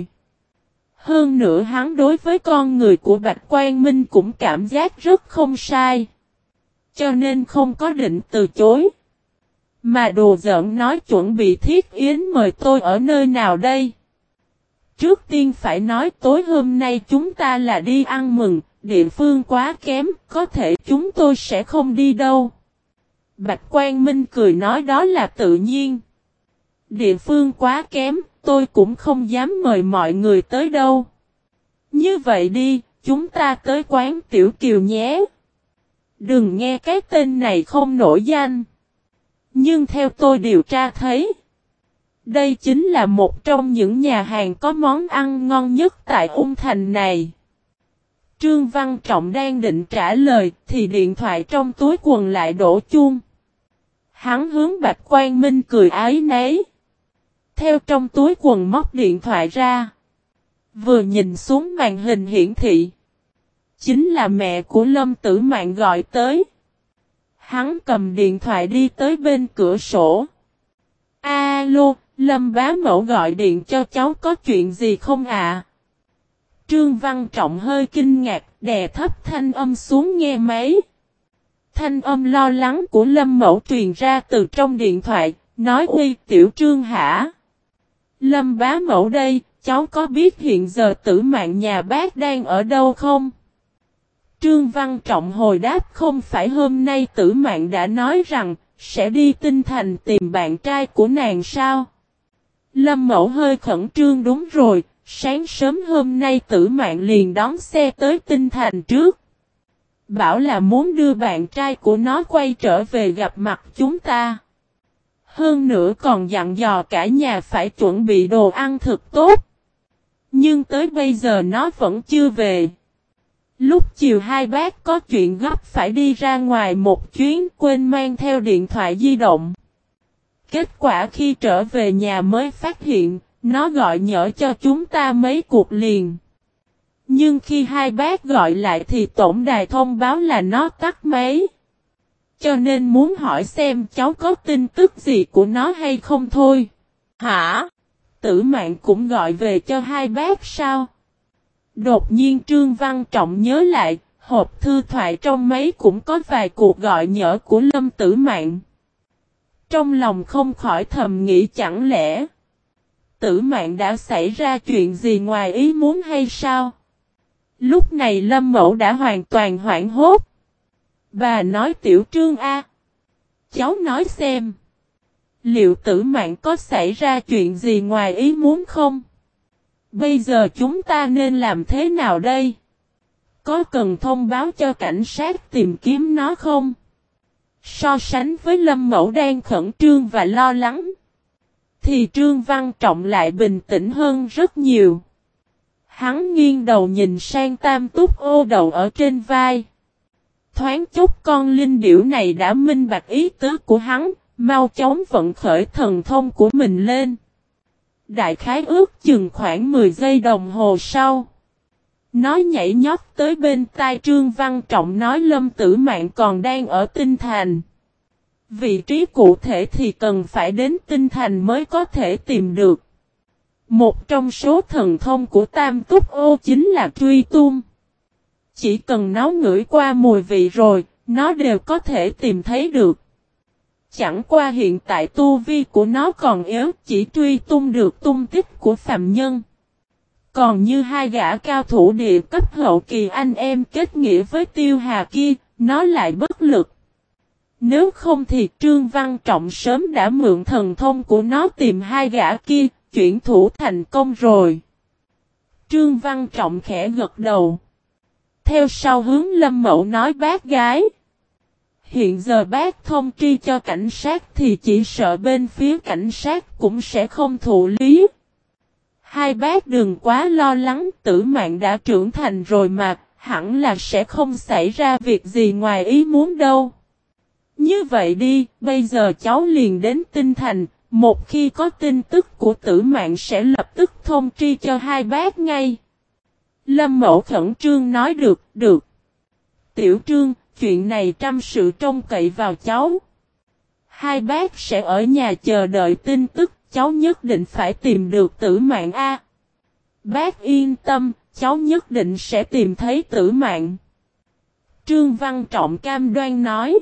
Hơn nữa hắn đối với con người của Bạch Quang Minh cũng cảm giác rất không sai. Cho nên không có định từ chối. Mà đồ giỡn nói chuẩn bị Thiết Yến mời tôi ở nơi nào đây? Trước tiên phải nói tối hôm nay chúng ta là đi ăn mừng, địa phương quá kém, có thể chúng tôi sẽ không đi đâu. Bạch Quang Minh cười nói đó là tự nhiên. Địa phương quá kém, tôi cũng không dám mời mọi người tới đâu. Như vậy đi, chúng ta tới quán Tiểu Kiều nhé. Đừng nghe cái tên này không nổi danh. Nhưng theo tôi điều tra thấy, Đây chính là một trong những nhà hàng có món ăn ngon nhất tại Ung Thành này. Trương Văn Trọng đang định trả lời thì điện thoại trong túi quần lại đổ chuông. Hắn hướng Bạch Quang Minh cười áy náy. Theo trong túi quần móc điện thoại ra. Vừa nhìn xuống màn hình hiển thị. Chính là mẹ của Lâm Tử Mạn gọi tới. Hắn cầm điện thoại đi tới bên cửa sổ. Alo, Lâm bá mẫu gọi điện cho cháu có chuyện gì không ạ? À? Trương Văn Trọng hơi kinh ngạc, đè thấp thanh âm xuống nghe máy. Thanh âm lo lắng của Lâm mẫu truyền ra từ trong điện thoại, nói uy tiểu Trương hả? Lâm bá mẫu đây, cháu có biết hiện giờ Tử Mạn nhà bác đang ở đâu không? Trương Văn Trọng hồi đáp không phải hôm nay Tử Mạn đã nói rằng sẽ đi Tinh Thành tìm bạn trai của nàng sao? Lâm mẫu hơi khẩn trương đúng rồi, sáng sớm hôm nay Tử Mạn liền đón xe tới Tinh Thành trước. Bảo là muốn đưa bạn trai của nó quay trở về gặp mặt chúng ta. Hơn nữa còn dặn dò cả nhà phải chuẩn bị đồ ăn thực tốt. Nhưng tới bây giờ nó vẫn chưa về. Lúc chiều hai bác có chuyện gấp phải đi ra ngoài một chuyến quên mang theo điện thoại di động. Kết quả khi trở về nhà mới phát hiện, nó gọi nhỡ cho chúng ta mấy cuộc liền. Nhưng khi hai bác gọi lại thì tổng đài thông báo là nó tắt máy. Cho nên muốn hỏi xem cháu có tin tức gì của nó hay không thôi. Hả? Tử Mạn cũng gọi về cho hai bác sao? Đột nhiên Trương Văn Trọng nhớ lại, hộp thư thoại trong máy cũng có vài cuộc gọi nhỡ của Lâm Tử Mạn. Trong lòng không khỏi thầm nghĩ chẳng lẽ Tử Mạn đã xảy ra chuyện gì ngoài ý muốn hay sao? Lúc này Lâm Mẫu đã hoàn toàn hoảng hốt. Bà nói tiểu Trương A. Cháu nói xem. Liệu Tử Mạn có xảy ra chuyện gì ngoài ý muốn không? Bây giờ chúng ta nên làm thế nào đây? Có cần thông báo cho cảnh sát tìm kiếm nó không? So sánh với Lâm Mẫu đang khẩn trương và lo lắng, thì Trương Văn Trọng lại bình tĩnh hơn rất nhiều. Hắn nghiêng đầu nhìn sang Tam Túc ô đầu ở trên vai. Thoáng chốc con linh điểu này đã minh bạch ý tứ của hắn, mau chóng vận khởi thần thông của mình lên. Đại khái ước chừng khoảng mười giây đồng hồ sau. Nó nhảy nhót tới bên tai Trương Văn Trọng nói Lâm Tử Mạn còn đang ở Tinh Thành. Vị trí cụ thể thì cần phải đến Tinh Thành mới có thể tìm được. Một trong số thần thông của Tam Túc Ô chính là truy tung. Chỉ cần nó ngửi qua mùi vị rồi, nó đều có thể tìm thấy được. Chẳng qua hiện tại tu vi của nó còn yếu, chỉ truy tung được tung tích của phàm nhân. Còn như hai gã cao thủ địa cấp hậu kỳ anh em kết nghĩa với Tiêu Hà kia, nó lại bất lực. Nếu không thì Trương Văn Trọng sớm đã mượn thần thông của nó tìm hai gã kia, chuyển thủ thành công rồi. Trương Văn Trọng khẽ gật đầu. Theo sau hướng Lâm Mẫu nói bác gái. Hiện giờ bác thông tri cho cảnh sát thì chỉ sợ bên phía cảnh sát cũng sẽ không thụ lý. Hai bác đừng quá lo lắng, Tử Mạn đã trưởng thành rồi mà, hẳn là sẽ không xảy ra việc gì ngoài ý muốn đâu. Như vậy đi, bây giờ cháu liền đến Tinh Thành, một khi có tin tức của Tử Mạn sẽ lập tức thông tri cho hai bác ngay. Lâm Mẫu khẩn trương nói được, được. Tiểu Trương, chuyện này trăm sự trông cậy vào cháu. Hai bác sẽ ở nhà chờ đợi tin tức, cháu nhất định phải tìm được Tử Mạn A. Bác yên tâm, cháu nhất định sẽ tìm thấy Tử Mạn. Trương Văn Trọng cam đoan nói.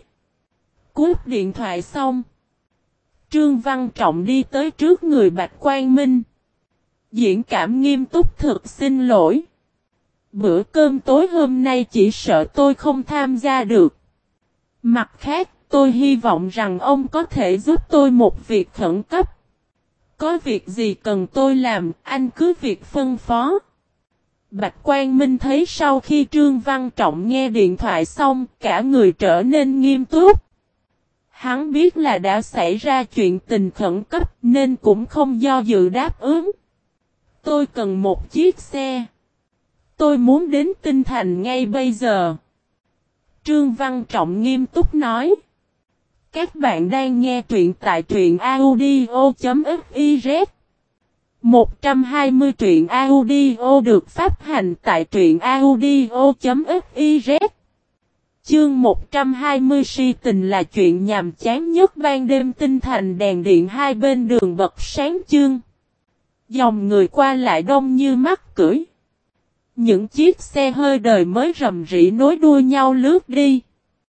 Cúp điện thoại xong. Trương Văn Trọng đi tới trước người Bạch Quang Minh. Diễn cảm nghiêm túc thực xin lỗi. Bữa cơm tối hôm nay chỉ sợ tôi không tham gia được. Mặt khác, tôi hy vọng rằng ông có thể giúp tôi một việc khẩn cấp. Có việc gì cần tôi làm, anh cứ việc phân phó. Bạch Quang Minh thấy sau khi Trương Văn Trọng nghe điện thoại xong, cả người trở nên nghiêm túc. Hắn biết là đã xảy ra chuyện tình khẩn cấp nên cũng không do dự đáp ứng. Tôi cần một chiếc xe. Tôi muốn đến Tinh Thành ngay bây giờ. Trương Văn Trọng nghiêm túc nói. Các bạn đang nghe truyện tại truyện audio.fiz. một trăm hai mươi truyện audio được phát hành tại truyện audio.fiz. Chương một trăm hai mươi si tình là chuyện nhàm chán nhất ban đêm. Tinh Thành đèn điện hai bên đường bật sáng chương. Dòng người qua lại đông như mắc cưỡi. Những chiếc xe hơi đời mới rầm rĩ nối đuôi nhau lướt đi.